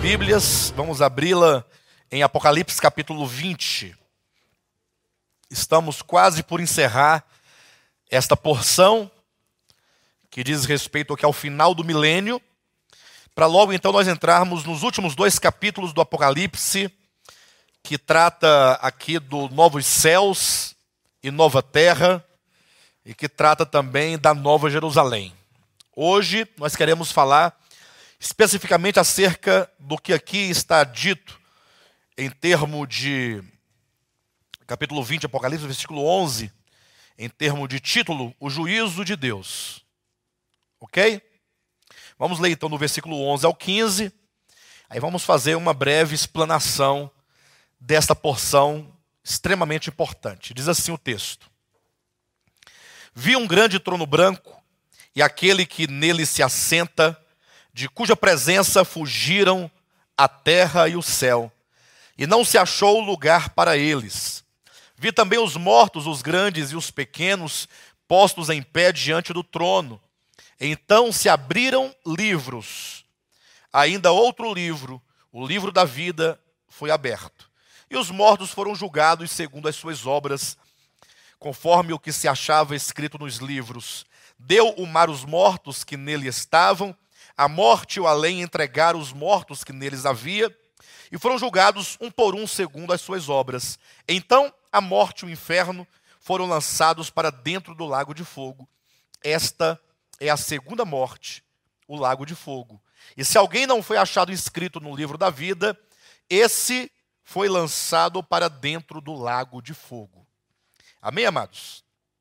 Bíblias, vamos abri-la em Apocalipse capítulo 20. Estamos quase por encerrar esta porção que diz respeito ao que é o final do milênio, para logo então nós entrarmos nos últimos dois capítulos do Apocalipse, que trata aqui do novos céus e nova terra, e que trata também da nova Jerusalém. Hoje nós queremos falar especificamente acerca do que aqui está dito em termos de capítulo 20, Apocalipse, versículo 11, em termos de título, o juízo de Deus. Ok? Vamos ler então do versículo 11 ao 15, aí vamos fazer uma breve explanação desta porção extremamente importante. Diz assim o texto: Vi um grande trono branco e aquele que nele se assenta, de cuja presença fugiram a terra e o céu, e não se achou lugar para eles. Vi também os mortos, os grandes e os pequenos, postos em pé diante do trono. Então se abriram livros. Ainda outro livro, o livro da vida, foi aberto. E os mortos foram julgados segundo as suas obras, conforme o que se achava escrito nos livros. Deu o mar os mortos que nele estavam, a morte e o além entregaram os mortos que neles havia, e foram julgados um por um segundo as suas obras. Então a morte e o inferno foram lançados para dentro do lago de fogo. Esta é a segunda morte, o lago de fogo. E se alguém não foi achado inscrito no livro da vida, esse foi lançado para dentro do lago de fogo. Amém, amados?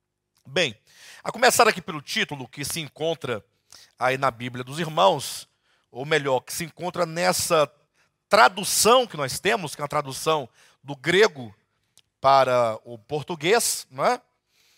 Bem, a começar aqui pelo título que se encontra aí na Bíblia dos irmãos, ou melhor, que se encontra nessa tradução que nós temos, que é uma tradução do grego para o português, não é?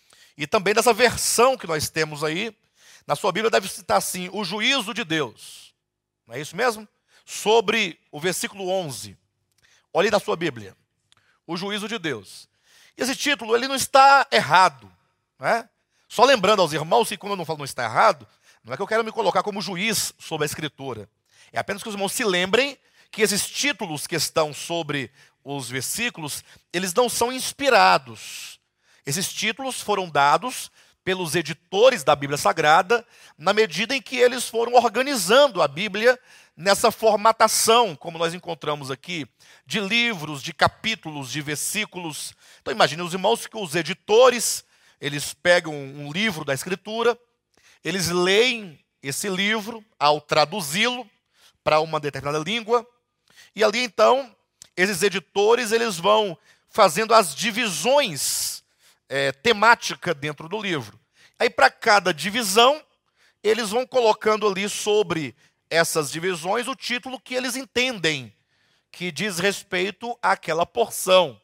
E também nessa versão que nós temos aí, na sua Bíblia deve citar assim, o juízo de Deus. Não é isso mesmo? Sobre o versículo 11. Olhe na sua Bíblia, o juízo de Deus. Esse título, ele não está errado, não é? Só lembrando aos irmãos que quando eu não falo não está errado, não é que eu quero me colocar como juiz sobre a Escritura. É apenas que os irmãos se lembrem que esses títulos que estão sobre os versículos, eles não são inspirados. Esses títulos foram dados pelos editores da Bíblia Sagrada, na medida em que eles foram organizando a Bíblia nessa formatação, como nós encontramos aqui, de livros, de capítulos, de versículos. Então imagine os irmãos que os editores, eles pegam um livro da Escritura, eles leem esse livro ao traduzi-lo para uma determinada língua, e ali então, esses editores eles vão fazendo as divisões temáticas dentro do livro. Aí para cada divisão, eles vão colocando ali sobre essas divisões o título que eles entendem, que diz respeito àquela porção.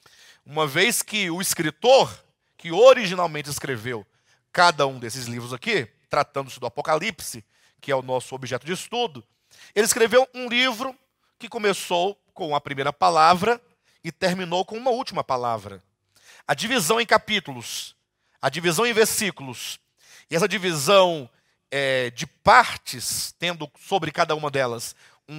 Uma vez que o escritor, que originalmente escreveu cada um desses livros aqui, tratando-se do Apocalipse, que é o nosso objeto de estudo, ele escreveu um livro que começou com a primeira palavra e terminou com uma última palavra. A divisão em capítulos, a divisão em versículos, e essa divisão de partes, tendo sobre cada uma delas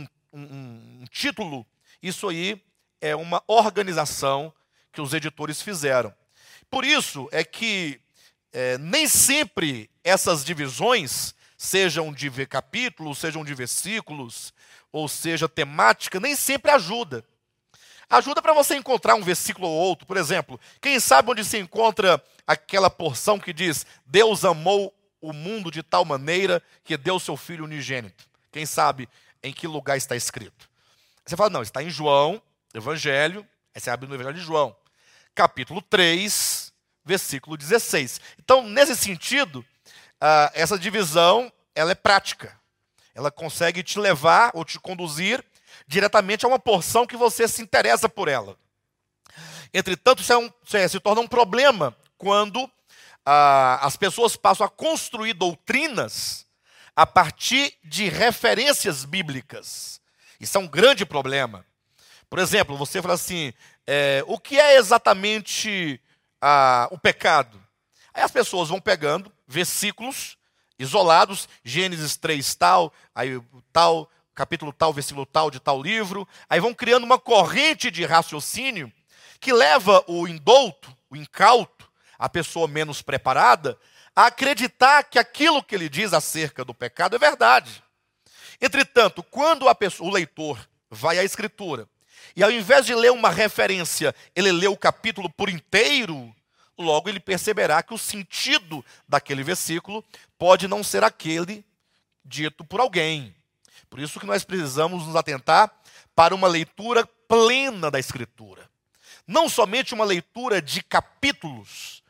um título, isso aí é uma organização que os editores fizeram. Por isso é que nem sempre essas divisões, sejam de capítulos, sejam de versículos, ou seja, temática, nem sempre ajuda. Ajuda para você encontrar um versículo ou outro. Por exemplo, quem sabe onde se encontra aquela porção que diz Deus amou o mundo de tal maneira que deu seu Filho unigênito? Quem sabe em que lugar está escrito? Você fala, não, está em João, Evangelho, aí você abre no Evangelho de João, capítulo 3, versículo 16. Então, nesse sentido, essa divisão ela é prática. Ela consegue te levar ou te conduzir diretamente a uma porção que você se interessa por ela. Entretanto, isso se torna um problema quando as pessoas passam a construir doutrinas a partir de referências bíblicas. Isso é um grande problema. Por exemplo, você fala assim, o que é exatamente o pecado? Aí as pessoas vão pegando versículos isolados, Gênesis 3 tal, aí tal, capítulo tal, versículo tal de tal livro. Aí vão criando uma corrente de raciocínio que leva o indouto, o incauto, a pessoa menos preparada, a acreditar que aquilo que ele diz acerca do pecado é verdade. Entretanto, quando o leitor vai à Escritura, e ao invés de ler uma referência, ele lê o capítulo por inteiro, logo ele perceberá que o sentido daquele versículo pode não ser aquele dito por alguém. Por isso que nós precisamos nos atentar para uma leitura plena da Escritura. Não somente uma leitura de capítulos,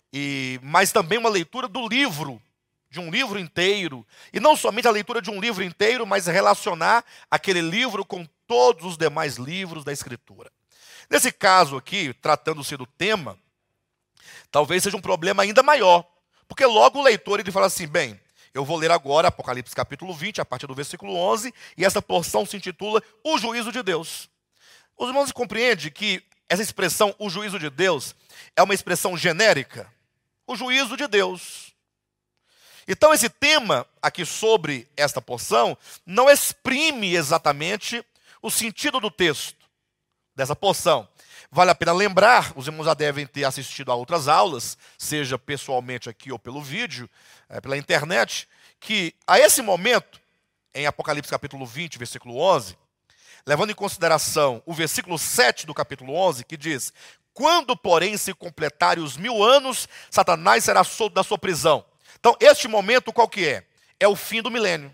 mas também uma leitura do livro, de um livro inteiro. E não somente a leitura de um livro inteiro, mas relacionar aquele livro com todos os demais livros da Escritura. Nesse caso aqui, tratando-se do tema, talvez seja um problema ainda maior. Porque logo o leitor ele fala assim, bem, eu vou ler agora Apocalipse capítulo 20, a partir do versículo 11, e essa porção se intitula O Juízo de Deus. Os irmãos compreendem que essa expressão, o juízo de Deus, é uma expressão genérica? O juízo de Deus. Então esse tema aqui sobre esta porção não exprime exatamente o sentido do texto dessa porção. Vale a pena lembrar, os irmãos já devem ter assistido a outras aulas, seja pessoalmente aqui ou pelo vídeo, pela internet, que a esse momento, em Apocalipse capítulo 20, versículo 11, levando em consideração o versículo 7 do capítulo 11, que diz, quando, porém, se completarem os 1000 anos, Satanás será solto da sua prisão. Então, este momento qual que é? É o fim do milênio.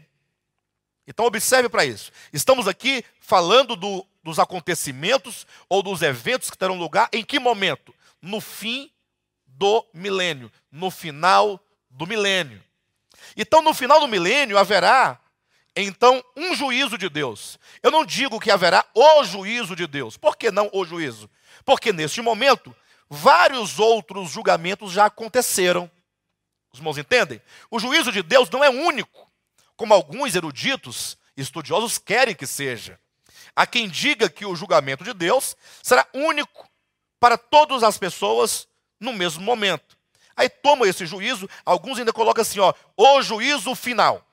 Então, observe para isso. Estamos aqui falando dos acontecimentos ou dos eventos que terão lugar em que momento? No fim do milênio, no final do milênio. Então, no final do milênio haverá, então, um juízo de Deus. Eu não digo que haverá o juízo de Deus. Por que não o juízo? Porque neste momento, vários outros julgamentos já aconteceram. Os irmãos entendem? O juízo de Deus não é único, como alguns eruditos, estudiosos querem que seja. Há quem diga que o julgamento de Deus será único para todas as pessoas no mesmo momento. Aí toma esse juízo, alguns ainda colocam assim, o juízo final.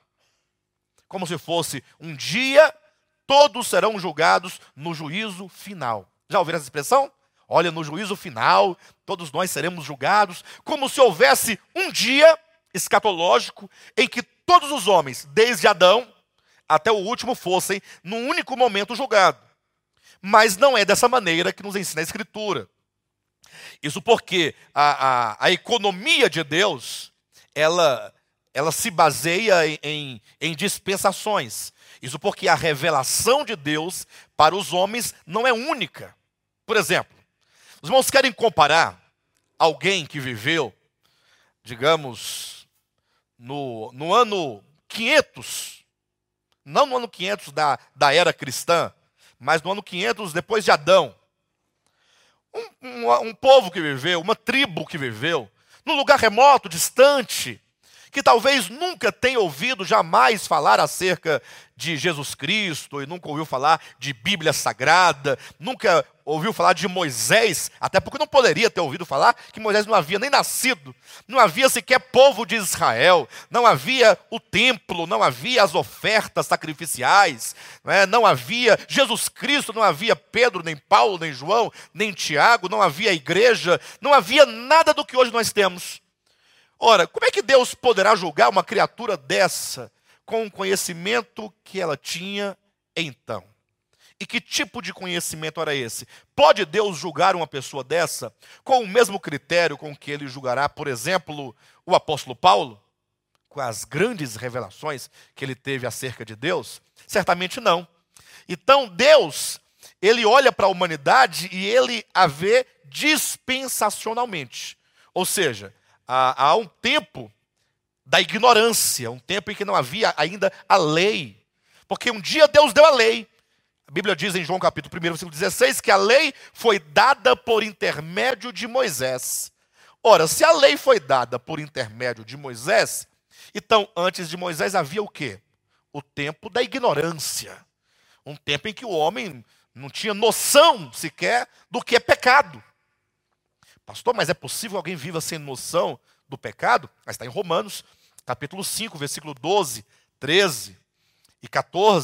Como se fosse um dia, todos serão julgados no juízo final. Já ouviram essa expressão? Olha, no juízo final, todos nós seremos julgados, como se houvesse um dia escatológico em que todos os homens, desde Adão até o último, fossem, num único momento, julgados. Mas não é dessa maneira que nos ensina a Escritura. Isso porque a economia de Deus, ela se baseia em dispensações. Isso porque a revelação de Deus para os homens não é única. Por exemplo, os irmãos querem comparar alguém que viveu, digamos, no ano 500, não no ano 500 da era cristã, mas no ano 500 depois de Adão. Um povo que viveu, uma tribo que viveu, num lugar remoto, distante, que talvez nunca tenha ouvido jamais falar acerca de Jesus Cristo, e nunca ouviu falar de Bíblia Sagrada, nunca ouviu falar de Moisés, até porque não poderia ter ouvido falar que Moisés não havia nem nascido, não havia sequer povo de Israel, não havia o templo, não havia as ofertas sacrificiais, não havia Jesus Cristo, não havia Pedro, nem Paulo, nem João, nem Tiago, não havia igreja, não havia nada do que hoje nós temos. Ora, como é que Deus poderá julgar uma criatura dessa com o conhecimento que ela tinha então? E que tipo de conhecimento era esse? Pode Deus julgar uma pessoa dessa com o mesmo critério com que ele julgará, por exemplo, o apóstolo Paulo? Com as grandes revelações que ele teve acerca de Deus? Certamente não. Então Deus, ele olha para a humanidade e ele a vê dispensacionalmente. Ou seja, há um tempo da ignorância, um tempo em que não havia ainda a lei. Porque um dia Deus deu a lei. A Bíblia diz em João capítulo 1, versículo 16, que a lei foi dada por intermédio de Moisés. Ora, se a lei foi dada por intermédio de Moisés, então antes de Moisés havia o quê? O tempo da ignorância. Um tempo em que o homem não tinha noção sequer do que é pecado. Pastor, mas é possível alguém viva sem noção do pecado? Mas está em Romanos, capítulo 5, versículo 12, 13 e 14,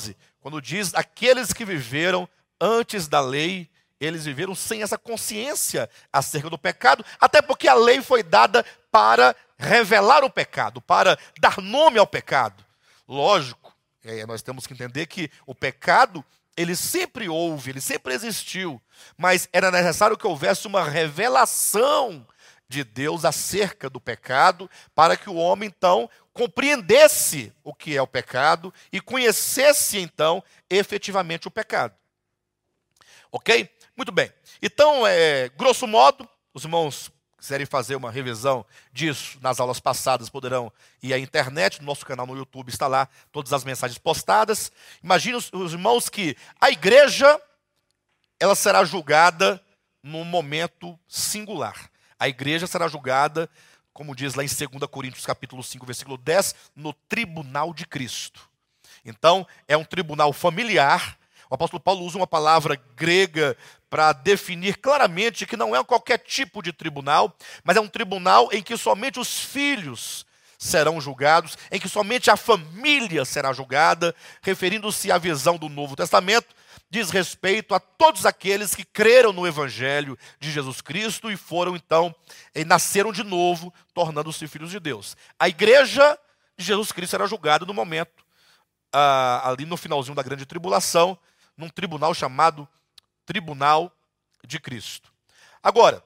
quando diz aqueles que viveram antes da lei, eles viveram sem essa consciência acerca do pecado, até porque a lei foi dada para revelar o pecado, para dar nome ao pecado. Lógico, nós temos que entender que o pecado, ele sempre houve, ele sempre existiu, mas era necessário que houvesse uma revelação de Deus acerca do pecado, para que o homem, então, compreendesse o que é o pecado e conhecesse, então, efetivamente o pecado. Ok? Muito bem. Então, grosso modo, os irmãos quiserem fazer uma revisão disso nas aulas passadas, poderão ir à internet, no nosso canal no YouTube está lá todas as mensagens postadas. Imagine os irmãos que a igreja, ela será julgada num momento singular. A igreja será julgada, como diz lá em 2 Coríntios capítulo 5, versículo 10, no tribunal de Cristo. Então, é um tribunal familiar. O apóstolo Paulo usa uma palavra grega para definir claramente que não é qualquer tipo de tribunal, mas é um tribunal em que somente os filhos serão julgados, em que somente a família será julgada, referindo-se à visão do Novo Testamento, diz respeito a todos aqueles que creram no Evangelho de Jesus Cristo e foram então, nasceram de novo, tornando-se filhos de Deus. A igreja de Jesus Cristo será julgada no momento, ali no finalzinho da grande tribulação, num tribunal chamado Tribunal de Cristo. Agora,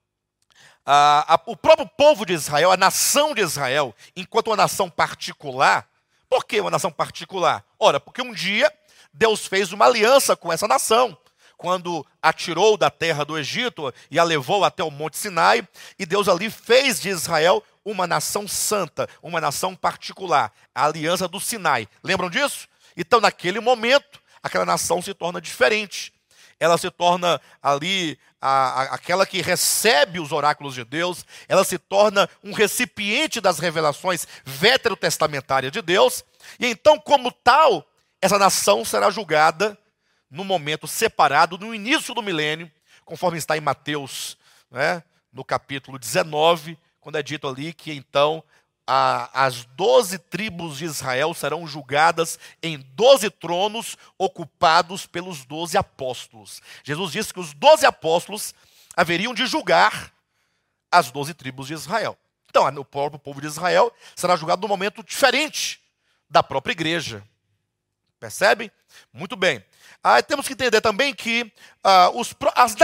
o próprio povo de Israel, a nação de Israel, enquanto uma nação particular, por que uma nação particular? Ora, porque um dia Deus fez uma aliança com essa nação, quando a tirou da terra do Egito e a levou até o Monte Sinai, e Deus ali fez de Israel uma nação santa, uma nação particular, a aliança do Sinai. Lembram disso? Então, naquele momento, aquela nação se torna diferente. Ela se torna ali aquela que recebe os oráculos de Deus, ela se torna um recipiente das revelações veterotestamentárias de Deus, e então, como tal, essa nação será julgada no momento separado, no início do milênio, conforme está em Mateus, no capítulo 19, quando é dito ali que então as 12 tribos de Israel serão julgadas em 12 tronos ocupados pelos 12 apóstolos. Jesus disse que os 12 apóstolos haveriam de julgar as 12 tribos de Israel. Então, o próprio povo de Israel será julgado num momento diferente da própria igreja. Percebem? Muito bem. Temos que entender também que as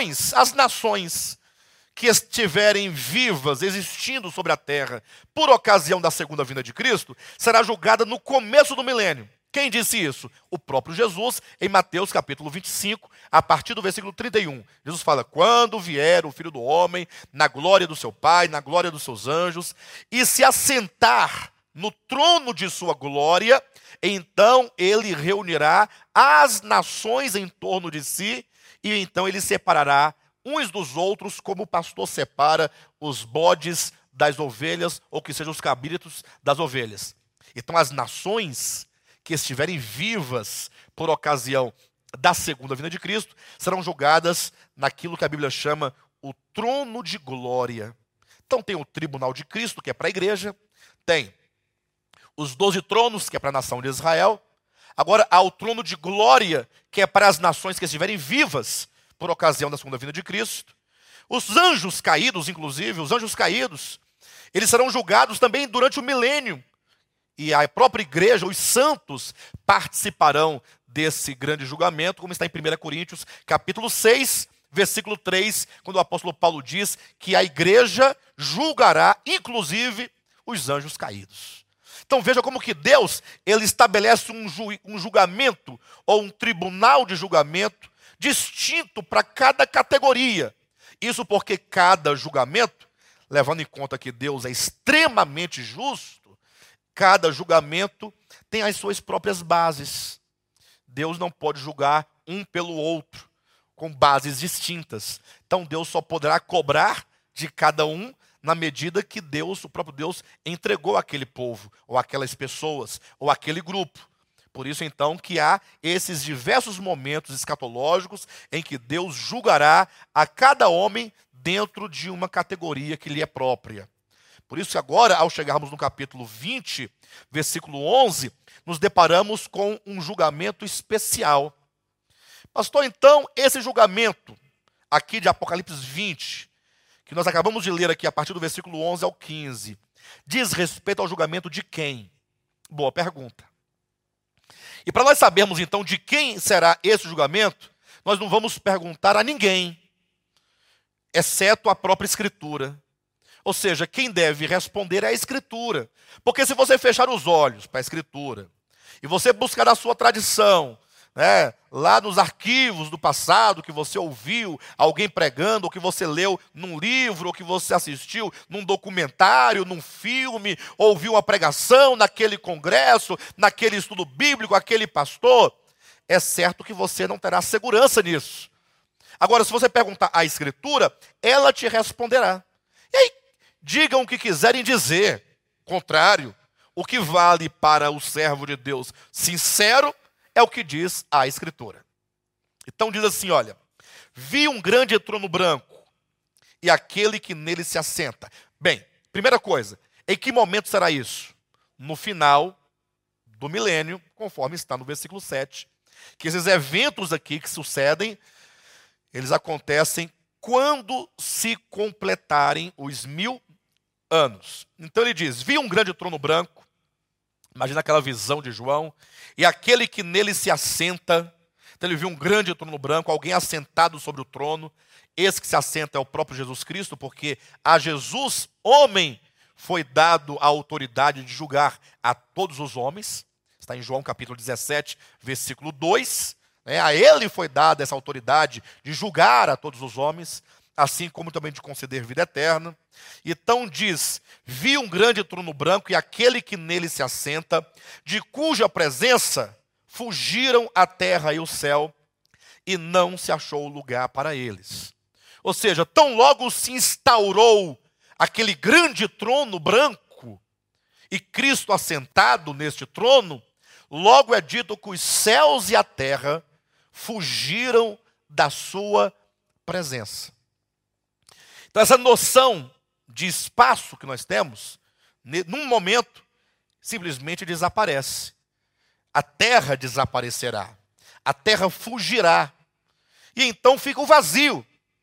nações que estiverem vivas, existindo sobre a terra, por ocasião da segunda vinda de Cristo, será julgada no começo do milênio. Quem disse isso? O próprio Jesus, em Mateus capítulo 25, a partir do versículo 31. Jesus fala, quando vier o Filho do Homem, na glória do seu Pai, na glória dos seus anjos, e se assentar no trono de sua glória, então ele reunirá as nações em torno de si, e então ele separará uns dos outros, como o pastor separa os bodes das ovelhas, ou que sejam os cabritos das ovelhas. Então as nações que estiverem vivas por ocasião da segunda vinda de Cristo, serão julgadas naquilo que a Bíblia chama o trono de glória. Então tem o tribunal de Cristo, que é para a igreja, tem os 12 tronos, que é para a nação de Israel. Agora há o trono de glória, que é para as nações que estiverem vivas por ocasião da segunda vinda de Cristo. Os anjos caídos, inclusive, eles serão julgados também durante o milênio. E a própria igreja, os santos, participarão desse grande julgamento, como está em 1 Coríntios, capítulo 6, versículo 3, quando o apóstolo Paulo diz que a igreja julgará, inclusive, os anjos caídos. Então veja como que Deus, ele estabelece um julgamento, ou um tribunal de julgamento, distinto para cada categoria. Isso porque cada julgamento, levando em conta que Deus é extremamente justo, cada julgamento tem as suas próprias bases. Deus não pode julgar um pelo outro, com bases distintas. Então Deus só poderá cobrar de cada um na medida que Deus, o próprio Deus, entregou aquele povo, ou aquelas pessoas, ou aquele grupo. Por isso, então, que há esses diversos momentos escatológicos em que Deus julgará a cada homem dentro de uma categoria que lhe é própria. Por isso que agora, ao chegarmos no capítulo 20, versículo 11, nos deparamos com um julgamento especial. Pastor, então, esse julgamento aqui de Apocalipse 20, que nós acabamos de ler aqui a partir do versículo 11 ao 15, diz respeito ao julgamento de quem? Boa pergunta. E para nós sabermos então de quem será esse julgamento, nós não vamos perguntar a ninguém, exceto a própria Escritura. Ou seja, quem deve responder é a Escritura. Porque se você fechar os olhos para a Escritura, e você buscar a sua tradição, né, lá nos arquivos do passado, que você ouviu alguém pregando, ou que você leu num livro, ou que você assistiu num documentário, num filme, ouviu uma pregação naquele congresso, naquele estudo bíblico, aquele pastor, é certo que você não terá segurança nisso. Agora, se você perguntar à Escritura, ela te responderá. E aí, digam o que quiserem dizer, contrário, o que vale para o servo de Deus sincero é o que diz a Escritura. Então diz assim, olha, vi um grande trono branco e aquele que nele se assenta. Bem, primeira coisa, em que momento será isso? No final do milênio, conforme está no versículo 7, que esses eventos aqui que sucedem, eles acontecem quando se completarem os 1000 anos. Então ele diz, vi um grande trono branco, imagina aquela visão de João, e aquele que nele se assenta. Então ele viu um grande trono branco, alguém assentado sobre o trono. Esse que se assenta é o próprio Jesus Cristo, porque a Jesus, homem, foi dado a autoridade de julgar a todos os homens. Está em João capítulo 17, versículo 2. A ele foi dada essa autoridade de julgar a todos os homens, assim como também de conceder vida eterna. Então diz, vi um grande trono branco e aquele que nele se assenta, de cuja presença fugiram a terra e o céu, e não se achou lugar para eles. Ou seja, tão logo se instaurou aquele grande trono branco, e Cristo assentado neste trono, logo é dito que os céus e a terra fugiram da sua presença. Então essa noção de espaço que nós temos, num momento, simplesmente desaparece. A terra desaparecerá. A terra fugirá. E então fica o vazio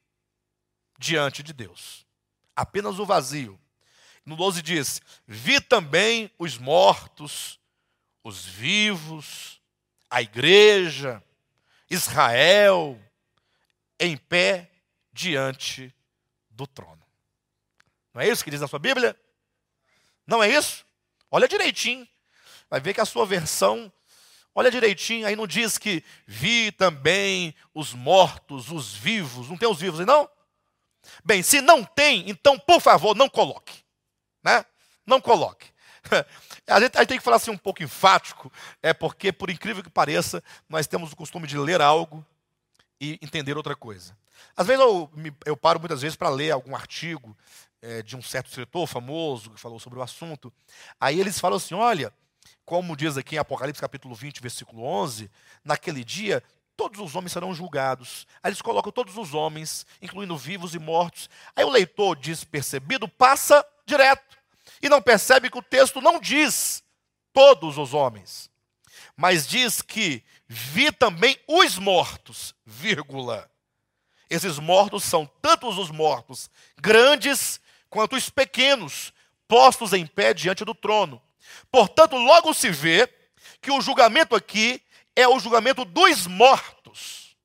diante de Deus. Apenas o vazio. No 12 diz, vi também os mortos, os vivos, a igreja, Israel, em pé diante do trono. Não é isso que diz na sua Bíblia? Não é isso? Olha direitinho. Vai ver que a sua versão, olha direitinho, aí não diz que vi também os mortos, os vivos. Não tem os vivos aí não? Bem, se não tem, então por favor não coloque. Né? Não coloque. A gente tem que falar assim um pouco enfático, porque por incrível que pareça, nós temos o costume de ler algo e entender outra coisa. Às vezes eu paro muitas vezes para ler algum artigo de um certo escritor famoso que falou sobre o assunto. Aí eles falam assim, olha, como diz aqui em Apocalipse capítulo 20, versículo 11, naquele dia todos os homens serão julgados. Aí eles colocam todos os homens, incluindo vivos e mortos. Aí o leitor despercebido passa direto e não percebe que o texto não diz todos os homens, mas diz que vi também os mortos, vírgula. Esses mortos são tanto os mortos grandes quanto os pequenos, postos em pé diante do trono. Portanto, logo se vê que o julgamento aqui é o julgamento dos mortos.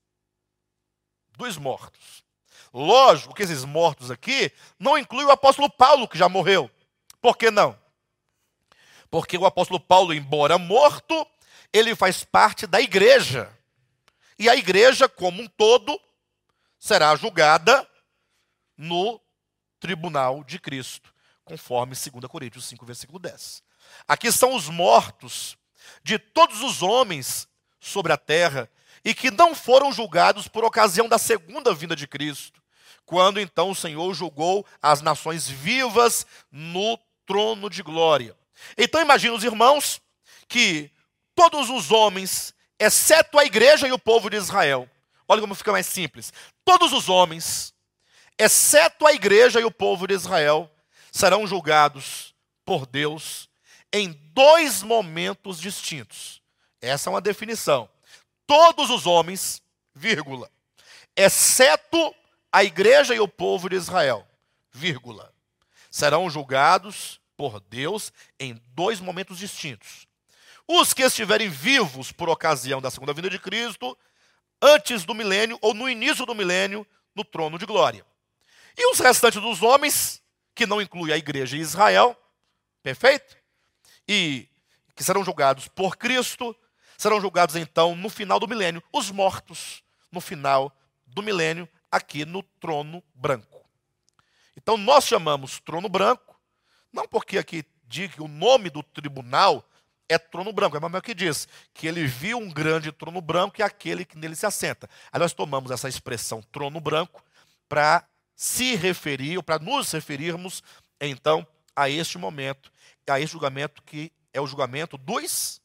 Dos mortos. Lógico que esses mortos aqui não incluem o apóstolo Paulo, que já morreu. Por que não? Porque o apóstolo Paulo, embora morto, ele faz parte da igreja. E a igreja, como um todo, será julgada no tribunal de Cristo, conforme 2 Coríntios 5, versículo 10. Aqui são os mortos de todos os homens sobre a terra e que não foram julgados por ocasião da segunda vinda de Cristo, quando então o Senhor julgou as nações vivas no trono de glória. Então imagina os irmãos que todos os homens, exceto a igreja e o povo de Israel, olha como fica mais simples, todos os homens, exceto a igreja e o povo de Israel, serão julgados por Deus em dois momentos distintos. Essa é uma definição. Todos os homens, vírgula, exceto a igreja e o povo de Israel, vírgula, serão julgados por Deus em dois momentos distintos. Os que estiverem vivos por ocasião da segunda vinda de Cristo, antes do milênio ou no início do milênio, no trono de glória. E os restantes dos homens, que não inclui a igreja e Israel, perfeito? E que serão julgados por Cristo, serão julgados então no final do milênio, os mortos no final do milênio, aqui no trono branco. Então nós chamamos trono branco, não porque aqui diz que o nome do tribunal é trono branco, é o que diz, que ele viu um grande trono branco e aquele que nele se assenta. Aí nós tomamos essa expressão trono branco para se referir, ou para nos referirmos então a este momento, a este julgamento que é o julgamento dos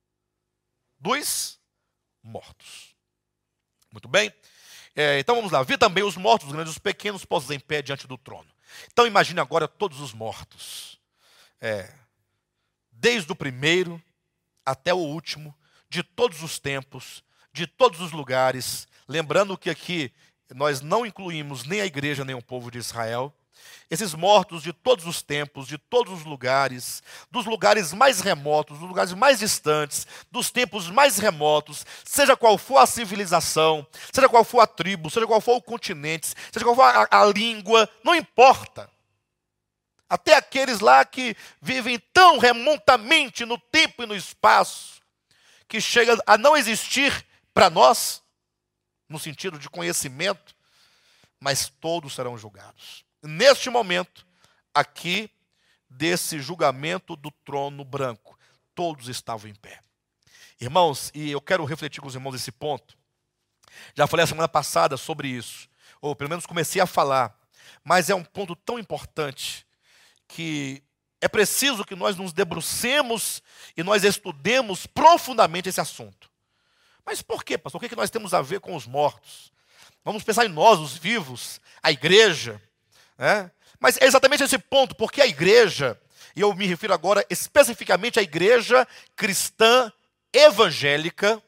mortos. Muito bem? Então vamos lá. Vi também os mortos, os grandes e os pequenos, postos em pé diante do trono. Então imagine agora todos os mortos. Desde o primeiro até o último, de todos os tempos, de todos os lugares. Lembrando que aqui nós não incluímos nem a igreja, nem o povo de Israel. Esses mortos de todos os tempos, de todos os lugares, dos lugares mais remotos, dos lugares mais distantes, dos tempos mais remotos, seja qual for a civilização, seja qual for a tribo, seja qual for o continente, seja qual for a língua, não importa. Até aqueles lá que vivem tão remotamente no tempo e no espaço, que chega a não existir para nós, no sentido de conhecimento, mas todos serão julgados. Neste momento, aqui, desse julgamento do trono branco, todos estavam em pé. Irmãos, e eu quero refletir com os irmãos esse ponto. Já falei a semana passada sobre isso, ou pelo menos comecei a falar, mas é um ponto tão importante que é preciso que nós nos debrucemos e nós estudemos profundamente esse assunto. Mas por quê, pastor? O que nós temos a ver com os mortos? Vamos pensar em nós, os vivos, a igreja. Mas é exatamente esse ponto, porque a igreja, e eu me refiro agora especificamente à igreja cristã evangélica,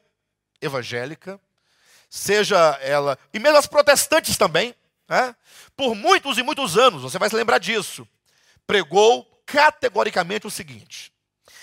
seja ela, e mesmo as protestantes também, por muitos e muitos anos, você vai se lembrar disso, pregou categoricamente o seguinte: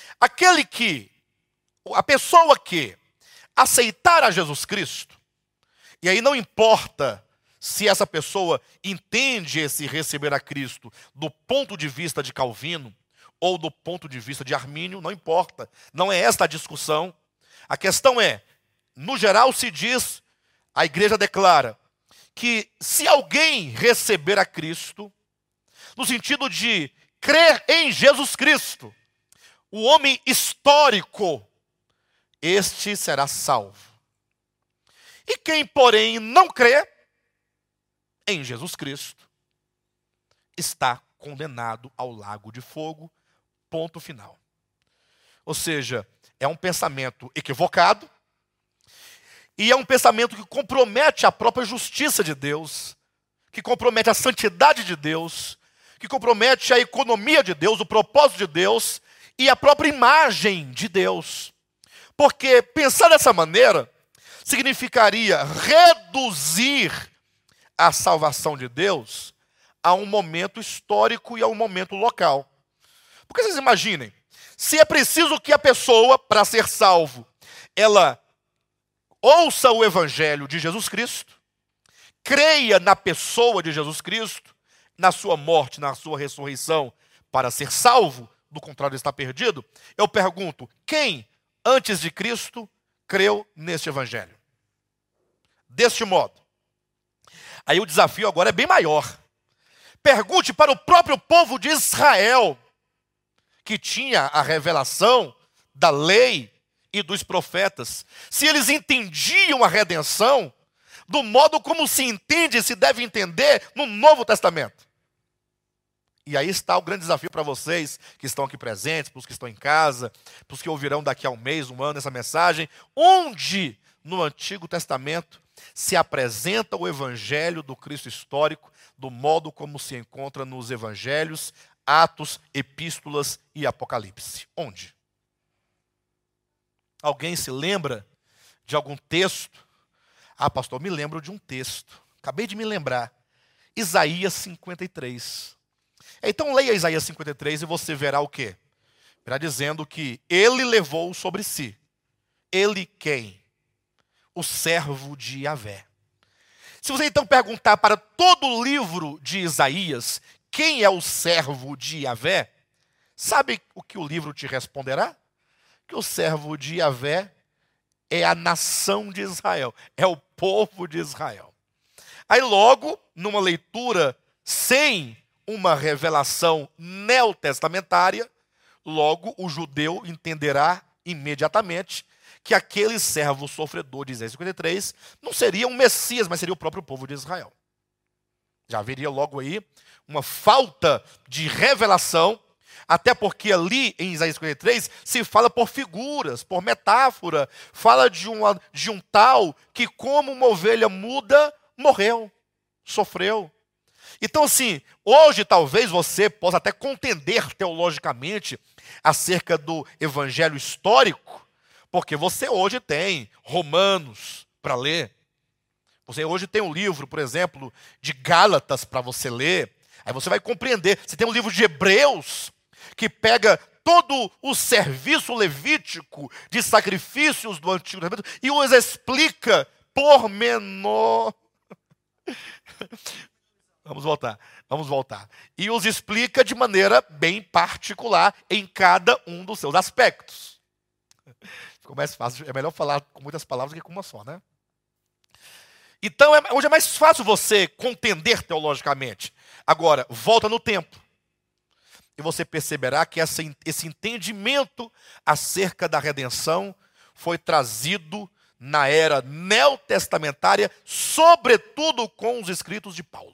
a pessoa que aceitar a Jesus Cristo, e aí não importa se essa pessoa entende esse receber a Cristo do ponto de vista de Calvino ou do ponto de vista de Armínio, não importa. Não é esta a discussão. A questão é, no geral se diz, a igreja declara, que se alguém receber a Cristo, no sentido de crer em Jesus Cristo, o homem histórico, este será salvo. E quem, porém, não crê em Jesus Cristo, está condenado ao lago de fogo, ponto final. Ou seja, é um pensamento equivocado, e é um pensamento que compromete a própria justiça de Deus, que compromete a santidade de Deus, que compromete a economia de Deus, o propósito de Deus, e a própria imagem de Deus. Porque pensar dessa maneira significaria reduzir a salvação de Deus a um momento histórico e a um momento local. Porque vocês imaginem, se é preciso que a pessoa, para ser salvo, ela ouça o evangelho de Jesus Cristo, creia na pessoa de Jesus Cristo, na sua morte, na sua ressurreição, para ser salvo, do contrário está perdido, eu pergunto, quem antes de Cristo creu neste evangelho? Deste modo. Aí o desafio agora é bem maior. Pergunte para o próprio povo de Israel, que tinha a revelação da lei e dos profetas, se eles entendiam a redenção do modo como se entende e se deve entender no Novo Testamento. E aí está o grande desafio para vocês que estão aqui presentes, para os que estão em casa, para os que ouvirão daqui a um mês, um ano essa mensagem, onde no Antigo Testamento se apresenta o evangelho do Cristo histórico, do modo como se encontra nos evangelhos Atos, Epístolas e Apocalipse. Onde? Alguém se lembra de algum texto? Ah, pastor, me lembro de um texto. Acabei de me lembrar. Isaías 53. Então leia Isaías 53 e você verá o quê? Verá dizendo que ele levou sobre si. Ele quem? O servo de Yahvé. Se você então perguntar para todo o livro de Isaías, quem é o servo de Yahvé? Sabe o que o livro te responderá? Que o servo de Yahvé é a nação de Israel, é o povo de Israel. Aí logo, numa leitura sem uma revelação neotestamentária, logo o judeu entenderá imediatamente que aquele servo sofredor de Isaías 53 não seria um Messias, mas seria o próprio povo de Israel. Já haveria logo aí uma falta de revelação, até porque ali em Isaías 53 se fala por figuras, por metáfora, fala de um tal que como uma ovelha muda, morreu, sofreu. Então assim, hoje talvez você possa até contender teologicamente acerca do evangelho histórico, porque você hoje tem Romanos para ler, você hoje tem um livro, por exemplo, de Gálatas para você ler, aí você vai compreender. Você tem um livro de Hebreus, que pega todo o serviço levítico de sacrifícios do Antigo Testamento e os explica por menor. Vamos voltar. E os explica de maneira bem particular em cada um dos seus aspectos. Ficou mais fácil, é melhor falar com muitas palavras do que com uma só, né? Então, hoje é mais fácil você contender teologicamente. Agora, volta no tempo. E você perceberá que esse entendimento acerca da redenção foi trazido na era neotestamentária, sobretudo com os escritos de Paulo.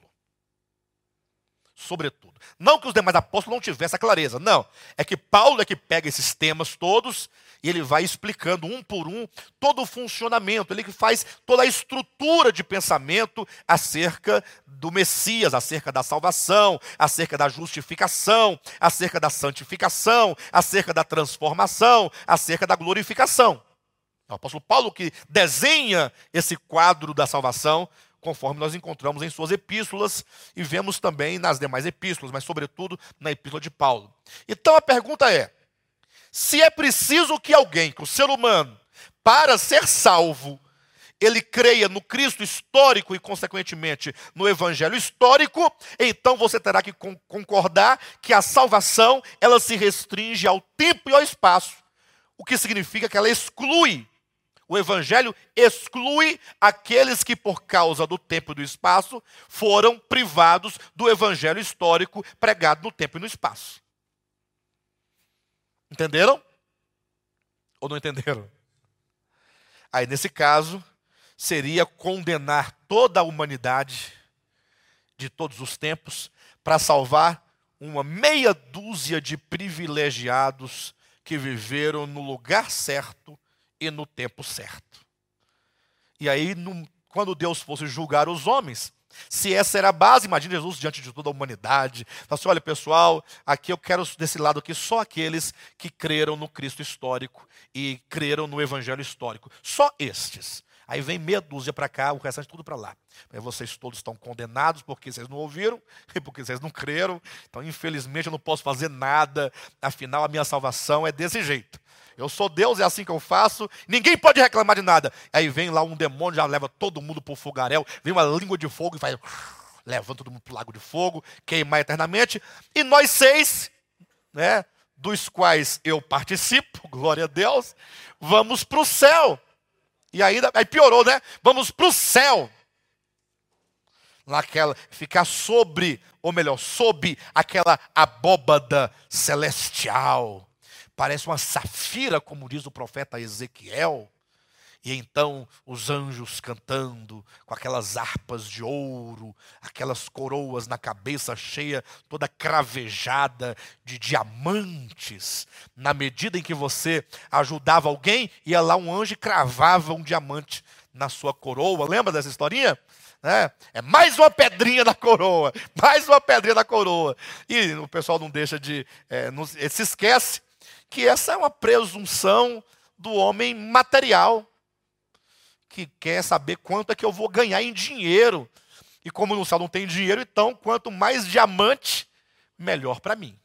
Sobretudo. Não que os demais apóstolos não tivessem a clareza, não. É que Paulo é que pega esses temas todos e ele vai explicando um por um todo o funcionamento. Ele que faz toda a estrutura de pensamento acerca do Messias, acerca da salvação, acerca da justificação, acerca da santificação, acerca da transformação, acerca da glorificação. É o apóstolo Paulo que desenha esse quadro da salvação, conforme nós encontramos em suas epístolas e vemos também nas demais epístolas, mas sobretudo na epístola de Paulo. Então a pergunta é, se é preciso que alguém, que o ser humano, para ser salvo, ele creia no Cristo histórico e, consequentemente, no Evangelho histórico, então você terá que concordar que a salvação, ela se restringe ao tempo e ao espaço, o que significa que ela exclui. O Evangelho exclui aqueles que, por causa do tempo e do espaço, foram privados do Evangelho histórico pregado no tempo e no espaço. Entenderam? Ou não entenderam? Aí, nesse caso, seria condenar toda a humanidade de todos os tempos para salvar uma meia dúzia de privilegiados que viveram no lugar certo e no tempo certo. E aí, quando Deus fosse julgar os homens, se essa era a base, imagine Jesus diante de toda a humanidade, fala assim, olha pessoal, aqui eu quero desse lado aqui só aqueles que creram no Cristo histórico e creram no Evangelho histórico, só estes. Aí vem meia dúzia para cá, o restante tudo para lá. Aí vocês todos estão condenados porque vocês não ouviram e porque vocês não creram, então infelizmente eu não posso fazer nada, afinal a minha salvação é desse jeito. Eu sou Deus, é assim que eu faço, ninguém pode reclamar de nada. Aí vem lá um demônio, já leva todo mundo para o fogaréu, vem uma língua de fogo e faz, levanta todo mundo para o lago de fogo, queimar eternamente. E nós 6, né, dos quais eu participo, glória a Deus, vamos para o céu. E aí piorou, né? Vamos para o céu. Ficar sob aquela abóbada celestial. Parece uma safira, como diz o profeta Ezequiel. E então os anjos cantando com aquelas harpas de ouro, aquelas coroas na cabeça cheia, toda cravejada de diamantes. Na medida em que você ajudava alguém, ia lá um anjo e cravava um diamante na sua coroa. Lembra dessa historinha? né? É mais uma pedrinha na coroa, mais uma pedrinha na coroa. E o pessoal não deixa de, se esquece que essa é uma presunção do homem material, que quer saber quanto é que eu vou ganhar em dinheiro. E como no céu não tem dinheiro, então quanto mais diamante, melhor para mim.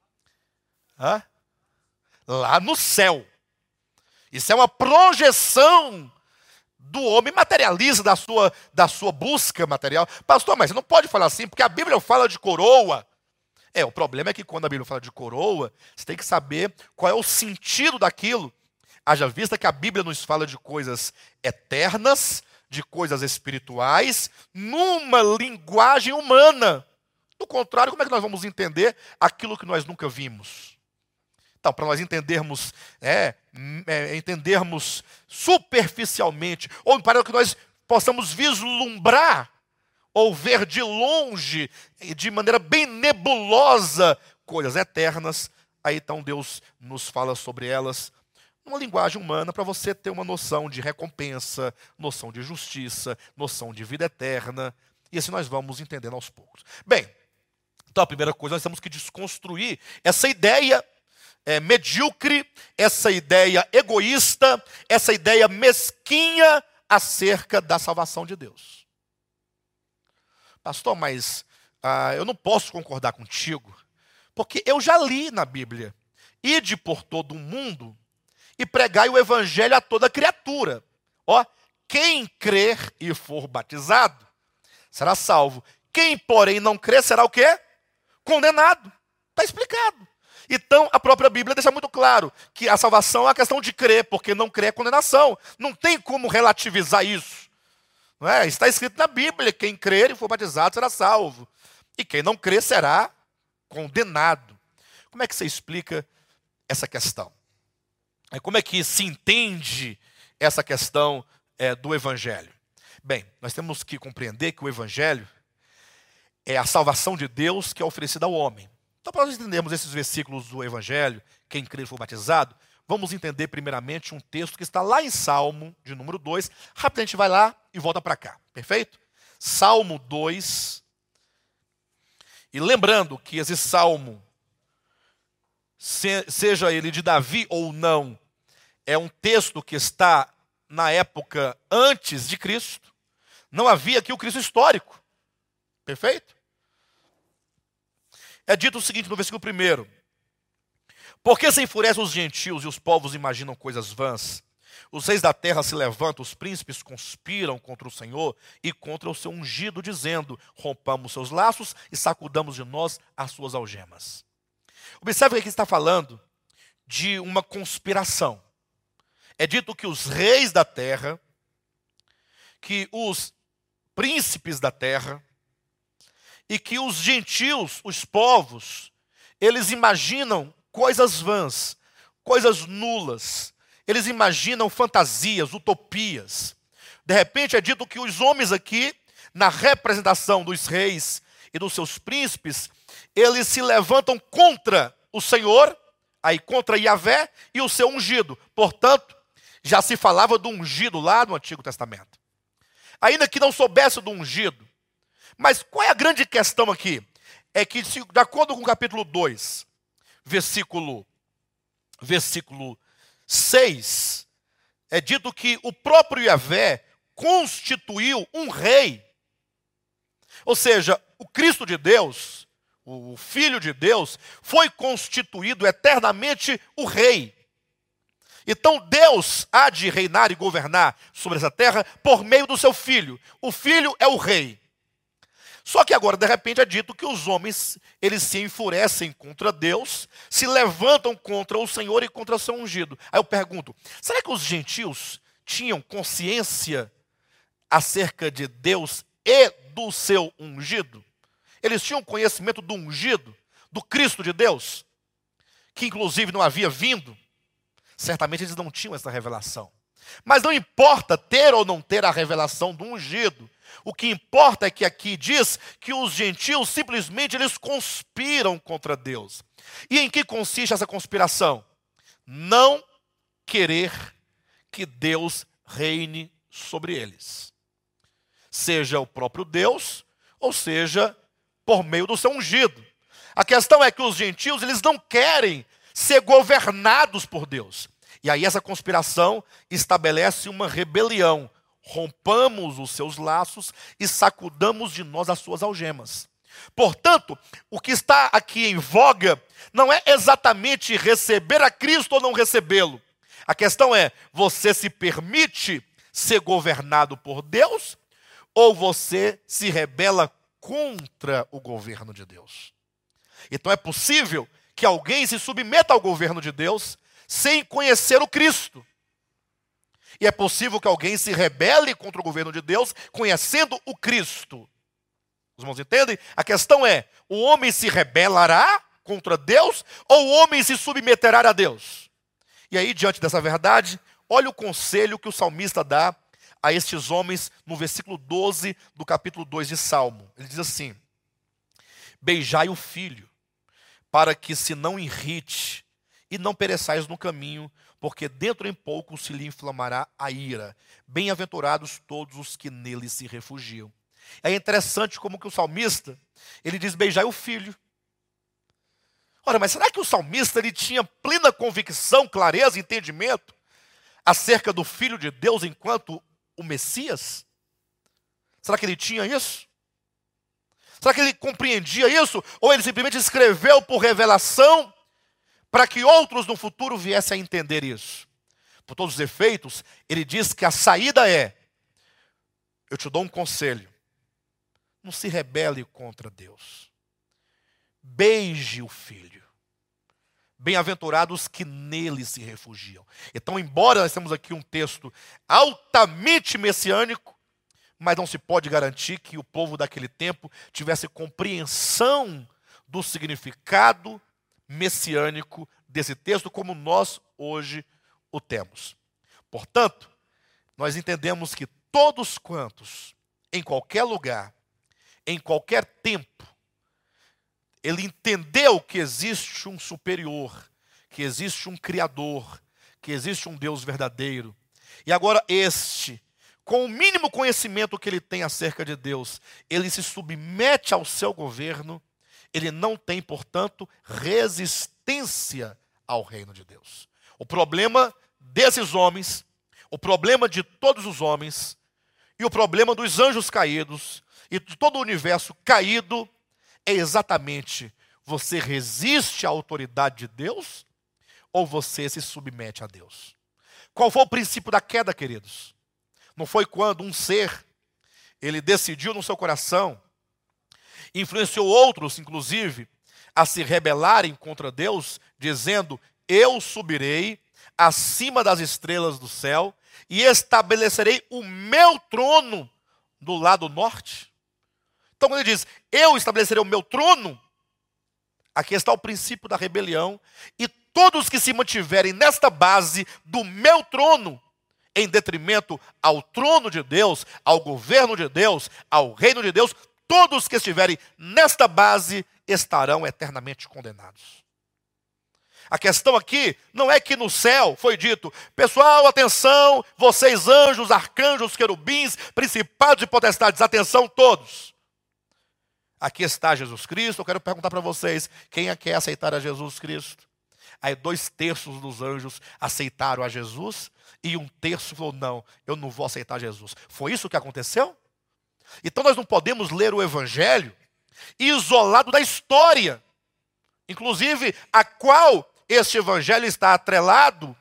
Hã? Lá no céu. Isso é uma projeção do homem materialista, da sua busca material. Pastor, mas você não pode falar assim, porque a Bíblia fala de coroa. O problema é que quando a Bíblia fala de coroa, você tem que saber qual é o sentido daquilo. Haja vista que a Bíblia nos fala de coisas eternas, de coisas espirituais, numa linguagem humana. Do contrário, como é que nós vamos entender aquilo que nós nunca vimos? Então, para nós entendermos, entendermos superficialmente, ou para que nós possamos vislumbrar, ou ver de longe, de maneira bem nebulosa, coisas eternas, aí então Deus nos fala sobre elas, numa linguagem humana, para você ter uma noção de recompensa, noção de justiça, noção de vida eterna, e assim nós vamos entendendo aos poucos. Bem, então a primeira coisa, nós temos que desconstruir essa ideia medíocre, essa ideia egoísta, essa ideia mesquinha acerca da salvação de Deus. Pastor, mas eu não posso concordar contigo, porque eu já li na Bíblia: ide por todo o mundo e pregai o evangelho a toda criatura. Quem crer e for batizado será salvo. Quem, porém, não crer será o quê? Condenado. Está explicado. Então, a própria Bíblia deixa muito claro que a salvação é uma questão de crer, porque não crer é condenação. Não tem como relativizar isso. Não é? Está escrito na Bíblia: quem crer e for batizado será salvo. E quem não crer será condenado. Como é que você explica essa questão? Como é que se entende essa questão do Evangelho? Bem, nós temos que compreender que o Evangelho é a salvação de Deus que é oferecida ao homem. Então, para nós entendermos esses versículos do Evangelho, quem crer e for batizado, vamos entender primeiramente um texto que está lá em Salmo, de número 2. Rapidamente a gente vai lá e volta para cá, perfeito? Salmo 2. E lembrando que esse Salmo, seja ele de Davi ou não, é um texto que está na época antes de Cristo. Não havia aqui o Cristo histórico, perfeito? É dito o seguinte no versículo 1: porque se enfurecem os gentios e os povos imaginam coisas vãs. Os reis da terra se levantam, os príncipes conspiram contra o Senhor e contra o seu ungido, dizendo: rompamos seus laços e sacudamos de nós as suas algemas. Observe que aqui está falando de uma conspiração. É dito que os reis da terra, que os príncipes da terra, e que os gentios, os povos, eles imaginam coisas vãs, coisas nulas. Eles imaginam fantasias, utopias. De repente é dito que os homens aqui, na representação dos reis e dos seus príncipes, eles se levantam contra o Senhor, aí contra Yahvé e o seu ungido. Portanto, já se falava do ungido lá no Antigo Testamento. Ainda que não soubesse do ungido, mas qual é a grande questão aqui? É que, de acordo com o capítulo 2, versículo 6, é dito que o próprio Yahvé constituiu um rei. Ou seja, o Cristo de Deus, o Filho de Deus, foi constituído eternamente o rei. Então Deus há de reinar e governar sobre essa terra por meio do seu Filho. O Filho é o rei. Só que agora, de repente, é dito que os homens, eles se enfurecem contra Deus, se levantam contra o Senhor e contra o seu ungido. Aí eu pergunto, será que os gentios tinham consciência acerca de Deus e do seu ungido? Eles tinham conhecimento do ungido, do Cristo de Deus, que inclusive não havia vindo? Certamente eles não tinham essa revelação. Mas não importa ter ou não ter a revelação do ungido. O que importa é que aqui diz que os gentios simplesmente eles conspiram contra Deus. E em que consiste essa conspiração? Não querer que Deus reine sobre eles. seja o próprio Deus, ou seja, por meio do seu ungido. A questão é que os gentios, eles não querem ser governados por Deus. E aí essa conspiração estabelece uma rebelião. Rompamos os seus laços e sacudamos de nós as suas algemas. Portanto, o que está aqui em voga não é exatamente receber a Cristo ou não recebê-lo. A questão é, você se permite ser governado por Deus ou você se rebela contra o governo de Deus? Então é possível que alguém se submeta ao governo de Deus sem conhecer o Cristo. E é possível que alguém se rebele contra o governo de Deus conhecendo o Cristo. Os irmãos entendem? A questão é, o homem se rebelará contra Deus ou o homem se submeterá a Deus? E aí, diante dessa verdade, olha o conselho que o salmista dá a estes homens no versículo 12 do capítulo 2 de Salmo. Ele diz assim: beijai o filho, para que se não irrite, e não pereçais no caminho, porque dentro em pouco se lhe inflamará a ira. Bem-aventurados todos os que nele se refugiam. É interessante como que o salmista, ele diz beijai o filho. Ora, mas será que o salmista ele tinha plena convicção, clareza, entendimento acerca do Filho de Deus enquanto o Messias? Será que ele tinha isso? Será que ele compreendia isso? Ou ele simplesmente escreveu por revelação para que outros no futuro viessem a entender isso? Por todos os efeitos, ele diz que a saída é: eu te dou um conselho, não se rebele contra Deus. Beije o Filho. Bem-aventurados que nele se refugiam. Então, embora nós temos aqui um texto altamente messiânico, mas não se pode garantir que o povo daquele tempo tivesse compreensão do significado messiânico desse texto como nós hoje o temos. Portanto, nós entendemos que todos quantos, em qualquer lugar, em qualquer tempo, ele entendeu que existe um superior, que existe um Criador, que existe um Deus verdadeiro. E agora este, com o mínimo conhecimento que ele tem acerca de Deus, ele se submete ao seu governo, ele não tem, portanto, resistência ao reino de Deus. O problema desses homens, o problema de todos os homens, e o problema dos anjos caídos, e de todo o universo caído, é exatamente: você resiste à autoridade de Deus ou você se submete a Deus? Qual foi o princípio da queda, queridos? Não foi quando um ser, ele decidiu no seu coração, influenciou outros, inclusive, a se rebelarem contra Deus, dizendo: eu subirei acima das estrelas do céu e estabelecerei o meu trono do lado norte? Então, quando ele diz, eu estabelecerei o meu trono, aqui está o princípio da rebelião, e todos que se mantiverem nesta base do meu trono, em detrimento ao trono de Deus, ao governo de Deus, ao reino de Deus, todos que estiverem nesta base estarão eternamente condenados. A questão aqui não é que no céu foi dito: pessoal, atenção, vocês anjos, arcanjos, querubins, principados e potestades, atenção todos. Aqui está Jesus Cristo. Eu quero perguntar para vocês, quem é que quer aceitar a Jesus Cristo? Aí 2/3 dos anjos aceitaram a Jesus e 1/3 falou: não, eu não vou aceitar Jesus. Foi isso que aconteceu? Então nós não podemos ler o Evangelho isolado da história, inclusive a qual este Evangelho está atrelado,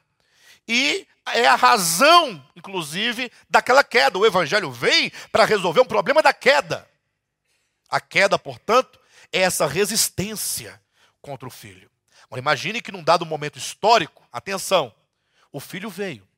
e é a razão, inclusive, daquela queda. O Evangelho vem para resolver um problema da queda. A queda, portanto, é essa resistência contra o Filho. Agora, imagine que num dado momento histórico, atenção, o Filho veio.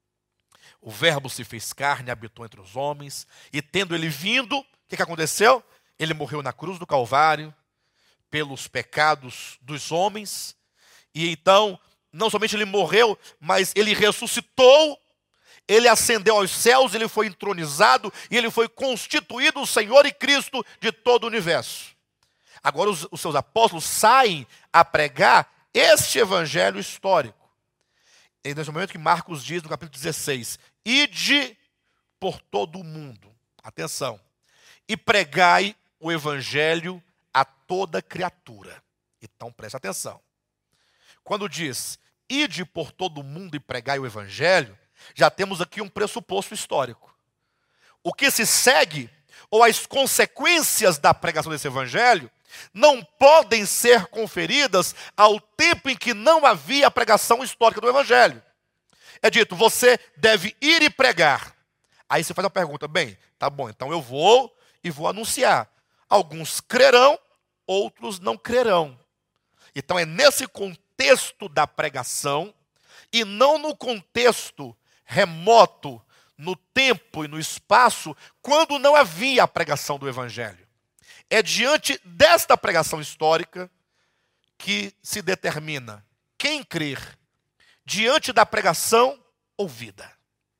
O Verbo se fez carne, habitou entre os homens, e tendo ele vindo, o que aconteceu? Ele morreu na cruz do Calvário, pelos pecados dos homens, e então, não somente ele morreu, mas ele ressuscitou, ele ascendeu aos céus, ele foi entronizado e ele foi constituído o Senhor e Cristo de todo o universo. Agora os seus apóstolos saem a pregar este evangelho histórico. É nesse momento que Marcos diz no capítulo 16, ide por todo o mundo. atenção, e pregai o evangelho a toda criatura. Então preste atenção. Quando diz, ide por todo mundo e pregai o evangelho, já temos aqui um pressuposto histórico. O que se segue, ou as consequências da pregação desse evangelho, não podem ser conferidas ao tempo em que não havia a pregação histórica do evangelho. É dito, você deve ir e pregar. Aí você faz uma pergunta, bem, tá bom, então eu vou e vou anunciar. Alguns crerão, outros não crerão. Então é nesse contexto da pregação, e não no contexto remoto, no tempo e no espaço, quando não havia a pregação do evangelho. É diante desta pregação histórica que se determina quem crer diante da pregação ouvida.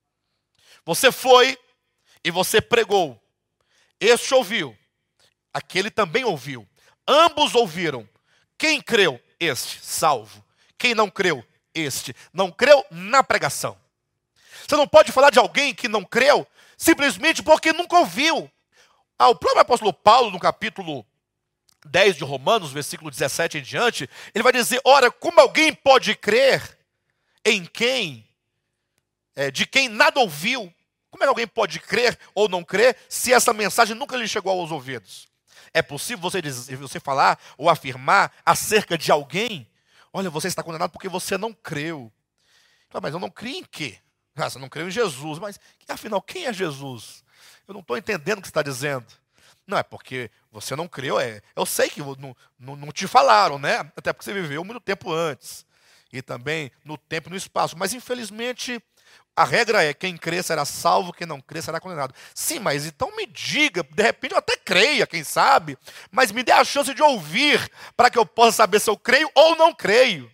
Você foi e você pregou. Este ouviu, aquele também ouviu. Ambos ouviram. Quem creu? Este, salvo. Quem não creu? Este. Não creu na pregação. Você não pode falar de alguém que não creu simplesmente porque nunca ouviu. O próprio apóstolo Paulo, no capítulo 10 de Romanos, versículo 17 em diante, ele vai dizer, ora, como alguém pode crer em quem, de quem nada ouviu? Como é que alguém pode crer ou não crer se essa mensagem nunca lhe chegou aos ouvidos? É possível você falar ou afirmar acerca de alguém, olha, você está condenado porque você não creu. Mas eu não creio em quê? Você não creu em Jesus, mas afinal, quem é Jesus? Eu não estou entendendo o que você está dizendo. Não, é porque você não creu. Eu sei que não te falaram, né? Até porque você viveu muito tempo antes. E também no tempo e no espaço. Mas, infelizmente, a regra é quem crê será salvo, quem não crê será condenado. Sim, mas então me diga, de repente eu até creia, quem sabe, mas me dê a chance de ouvir para que eu possa saber se eu creio ou não creio.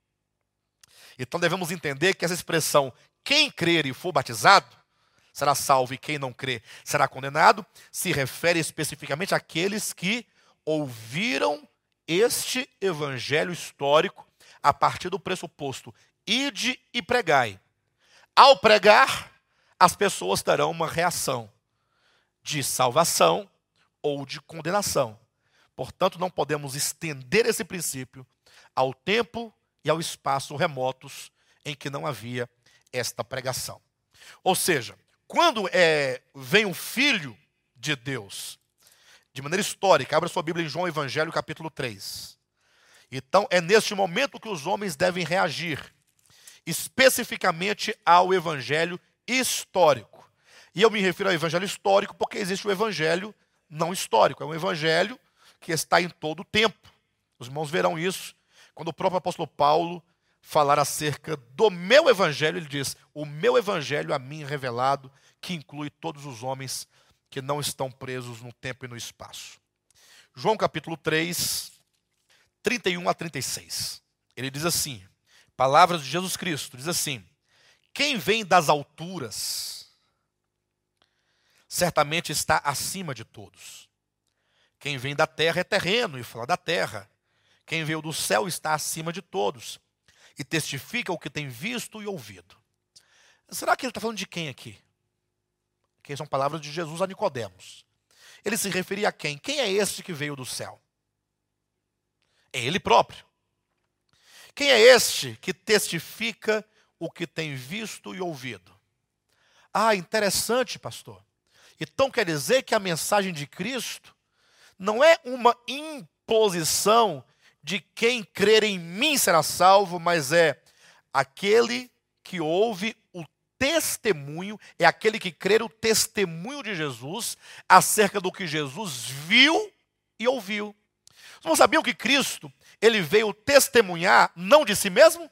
Então devemos entender que essa expressão, quem crer e for batizado, será salvo e quem não crê será condenado, se refere especificamente àqueles que ouviram este evangelho histórico a partir do pressuposto, ide e pregai. Ao pregar, as pessoas terão uma reação de salvação ou de condenação. Portanto, não podemos estender esse princípio ao tempo e ao espaço remotos em que não havia esta pregação. Ou seja, quando vem o Filho de Deus, de maneira histórica, abra sua Bíblia em João Evangelho, capítulo 3. Então, é neste momento que os homens devem reagir, especificamente ao Evangelho histórico. E eu me refiro ao Evangelho histórico porque existe o Evangelho não histórico. É um Evangelho que está em todo o tempo. Os irmãos verão isso quando o próprio apóstolo Paulo falar acerca do meu evangelho, ele diz, o meu evangelho a mim revelado, que inclui todos os homens que não estão presos no tempo e no espaço. João capítulo 3, 31 a 36. Ele diz assim, palavras de Jesus Cristo, diz assim, quem vem das alturas, certamente está acima de todos. Quem vem da terra é terreno e fala da terra. Quem veio do céu está acima de todos e testifica o que tem visto e ouvido. Será que ele está falando de quem aqui? Que são palavras de Jesus a Nicodemos. Ele se referia a quem? Quem é este que veio do céu? É ele próprio. Quem é este que testifica o que tem visto e ouvido? Ah, interessante, pastor. Então quer dizer que a mensagem de Cristo não é uma imposição de quem crer em mim será salvo, mas é aquele que ouve o testemunho, é aquele que crê o testemunho de Jesus acerca do que Jesus viu e ouviu. Vocês não sabiam que Cristo, ele veio testemunhar não de si mesmo?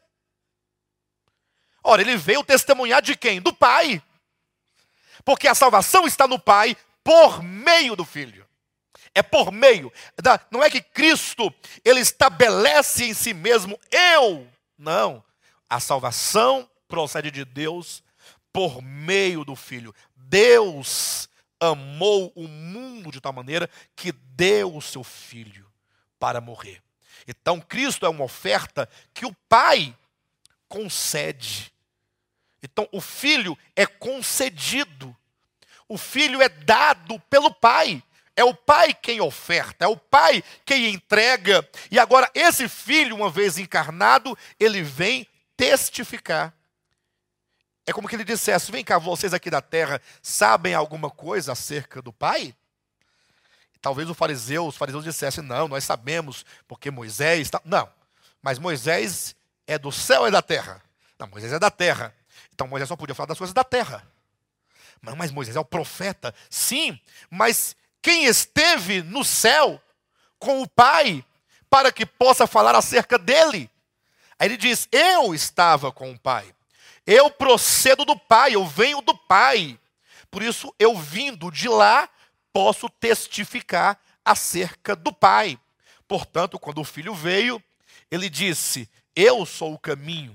Ora, ele veio testemunhar de quem? Do Pai. Porque a salvação está no Pai por meio do Filho. É por meio. Não é que Cristo, ele estabelece em si mesmo eu. Não. A salvação procede de Deus por meio do Filho. Deus amou o mundo de tal maneira que deu o seu Filho para morrer. Então, Cristo é uma oferta que o Pai concede. Então, o Filho é concedido. O filho é dado pelo pai. É o pai quem oferta, é o pai quem entrega. E agora esse filho, uma vez encarnado, ele vem testificar. É como que ele dissesse: vem cá, vocês aqui da terra sabem alguma coisa acerca do pai? Talvez os fariseus dissessem: não, nós sabemos, porque Moisés... Não, mas Moisés é do céu ou é da terra? Não, Moisés é da terra. Então Moisés só podia falar das coisas da terra. Mas Moisés é o profeta. Sim, mas quem esteve no céu com o pai para que possa falar acerca dele? Aí ele diz: eu estava com o pai. Eu procedo do pai, eu venho do pai. Por isso, eu vindo de lá, posso testificar acerca do pai. Portanto, quando o filho veio, ele disse: eu sou o caminho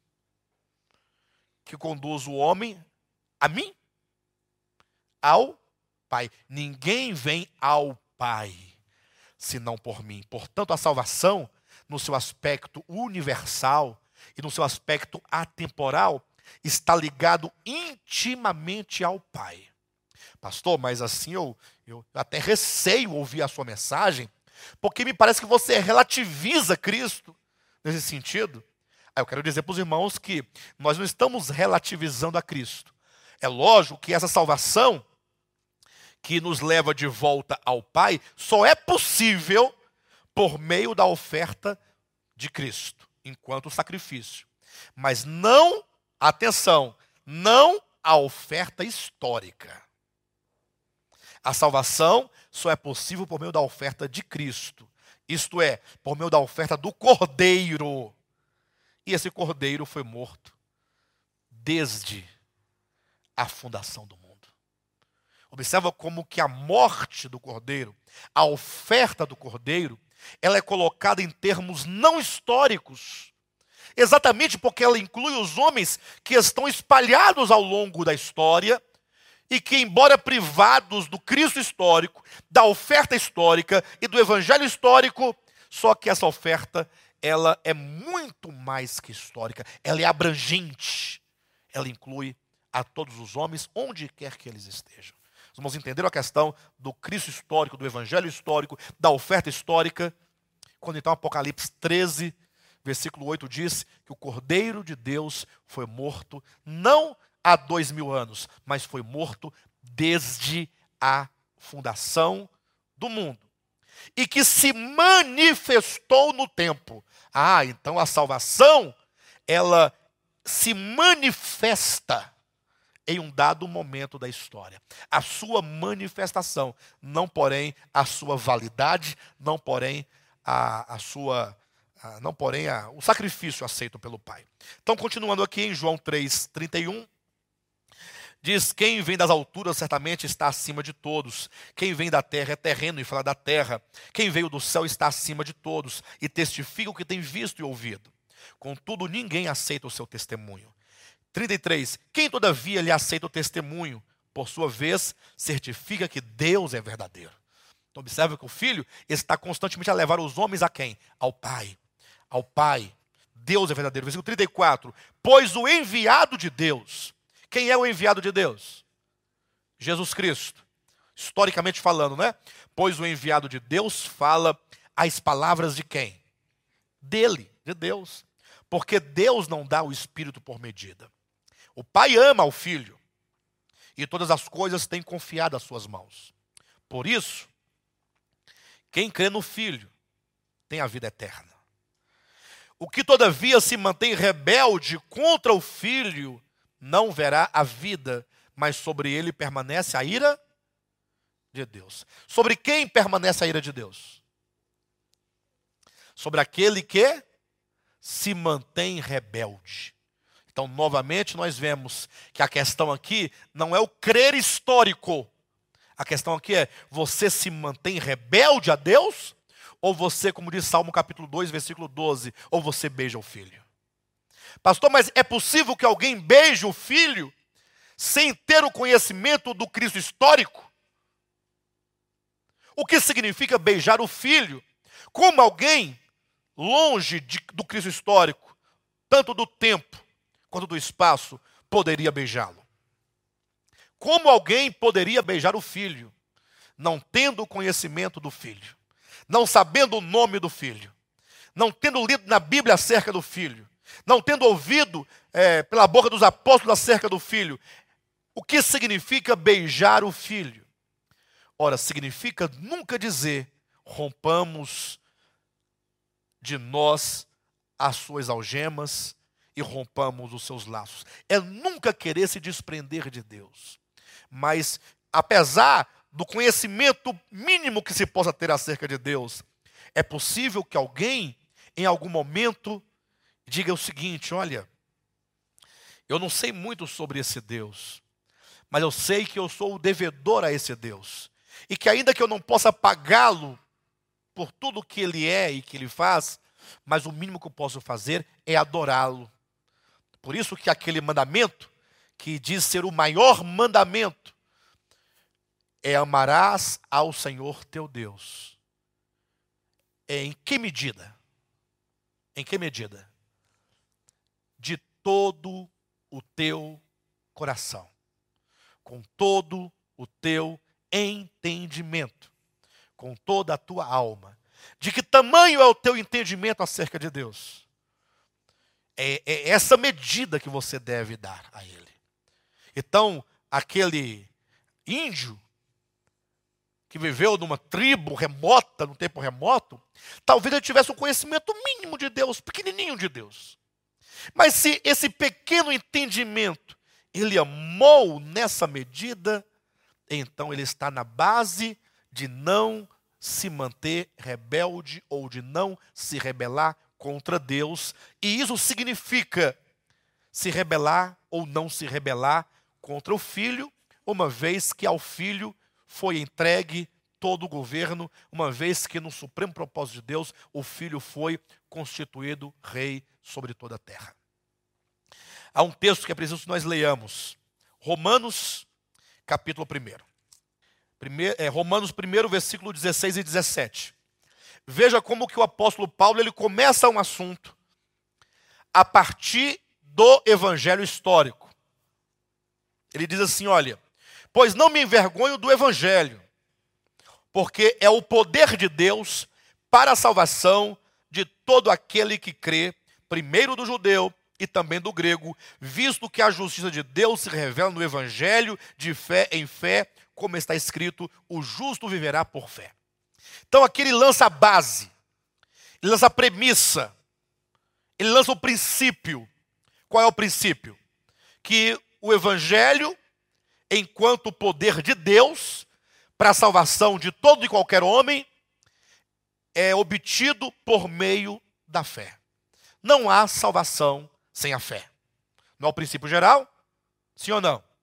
que conduz o homem a mim, ao pai. Ninguém vem ao pai senão por mim. Portanto, a salvação, no seu aspecto universal e no seu aspecto atemporal, está ligado intimamente ao pai. Pastor, mas assim eu até receio ouvir a sua mensagem, porque me parece que você relativiza Cristo nesse sentido. Eu quero dizer para os irmãos que nós não estamos relativizando a Cristo. É lógico que essa salvação que nos leva de volta ao Pai só é possível por meio da oferta de Cristo, enquanto sacrifício. Mas não, atenção, não a oferta histórica. A salvação só é possível por meio da oferta de Cristo. Isto é, por meio da oferta do Cordeiro. E esse Cordeiro foi morto desde a fundação do mundo. Observa como que a morte do Cordeiro, a oferta do Cordeiro, ela é colocada em termos não históricos. Exatamente porque ela inclui os homens que estão espalhados ao longo da história e que, embora privados do Cristo histórico, da oferta histórica e do evangelho histórico, só que essa oferta, ela é muito mais que histórica, ela é abrangente, ela inclui a todos os homens, onde quer que eles estejam. Os irmãos entenderam a questão do Cristo histórico, do evangelho histórico, da oferta histórica? Quando então Apocalipse 13, versículo 8 diz que o Cordeiro de Deus foi morto não há 2000 anos, mas foi morto desde a fundação do mundo. E que se manifestou no tempo. Então a salvação, ela se manifesta em um dado momento da história. A sua manifestação, não porém a sua validade, não porém o sacrifício aceito pelo Pai. Então, continuando aqui em João 3:31, diz: quem vem das alturas certamente está acima de todos. Quem vem da terra é terreno e fala da terra. Quem veio do céu está acima de todos e testifica o que tem visto e ouvido. Contudo, ninguém aceita o seu testemunho. 33. Quem todavia lhe aceita o testemunho, por sua vez, certifica que Deus é verdadeiro. Então observa que o Filho está constantemente a levar os homens a quem? Ao Pai. Ao Pai. Deus é verdadeiro. Versículo 34. Pois o enviado de Deus. Quem é o enviado de Deus? Jesus Cristo. Historicamente falando, né? Pois o enviado de Deus fala as palavras de quem? Dele, de Deus. Porque Deus não dá o Espírito por medida. O Pai ama o Filho. E todas as coisas têm confiado às suas mãos. Por isso, quem crê no Filho tem a vida eterna. O que todavia se mantém rebelde contra o Filho não verá a vida, mas sobre ele permanece a ira de Deus. Sobre quem permanece a ira de Deus? Sobre aquele que se mantém rebelde. Então, novamente, nós vemos que a questão aqui não é o crer histórico. A questão aqui é: você se mantém rebelde a Deus? Ou você, como diz Salmo capítulo 2, versículo 12, ou você beija o Filho? Pastor, mas é possível que alguém beije o Filho sem ter o conhecimento do Cristo histórico? O que significa beijar o Filho? Como alguém longe do Cristo histórico, tanto do tempo quanto do espaço, poderia beijá-lo? Como alguém poderia beijar o filho, não tendo conhecimento do filho, não sabendo o nome do filho, não tendo lido na Bíblia acerca do filho, não tendo ouvido pela boca dos apóstolos acerca do filho? O que significa beijar o filho? Ora, significa nunca dizer: rompamos de nós as suas algemas e rompamos os seus laços. É nunca querer se desprender de Deus. Mas, apesar do conhecimento mínimo que se possa ter acerca de Deus, é possível que alguém, em algum momento, diga o seguinte: olha, eu não sei muito sobre esse Deus, mas eu sei que eu sou o devedor a esse Deus. E que ainda que eu não possa pagá-lo por tudo que ele é e que ele faz, mas o mínimo que eu posso fazer é adorá-lo. Por isso que aquele mandamento, que diz ser o maior mandamento, é: amarás ao Senhor teu Deus. Em que medida? Em que medida? De todo o teu coração, com todo o teu entendimento, com toda a tua alma. De que tamanho é o teu entendimento acerca de Deus? É essa medida que você deve dar a Ele. Então, aquele índio que viveu numa tribo remota, num tempo remoto, talvez ele tivesse um conhecimento mínimo de Deus, pequenininho de Deus. Mas se esse pequeno entendimento ele amou nessa medida, então ele está na base de não se manter rebelde ou de não se rebelar contra Deus. E isso significa se rebelar ou não se rebelar contra o Filho, uma vez que ao Filho foi entregue todo o governo, uma vez que no supremo propósito de Deus, o Filho foi constituído rei sobre toda a terra. Há um texto que é preciso que nós leiamos. Romanos, capítulo 1. Romanos 1, versículo 16 e 17. Veja como que o apóstolo Paulo ele começa um assunto a partir do evangelho histórico. Ele diz assim: olha, pois não me envergonho do evangelho, porque é o poder de Deus para a salvação de todo aquele que crê, primeiro do judeu e também do grego, visto que a justiça de Deus se revela no evangelho de fé em fé, como está escrito: o justo viverá por fé. Então aqui ele lança a base, ele lança a premissa, ele lança o princípio. Qual é o princípio? Que o evangelho, enquanto poder de Deus para a salvação de todo e qualquer homem, é obtido por meio da fé. Não há salvação sem a fé. Não é o princípio geral? Sim ou não?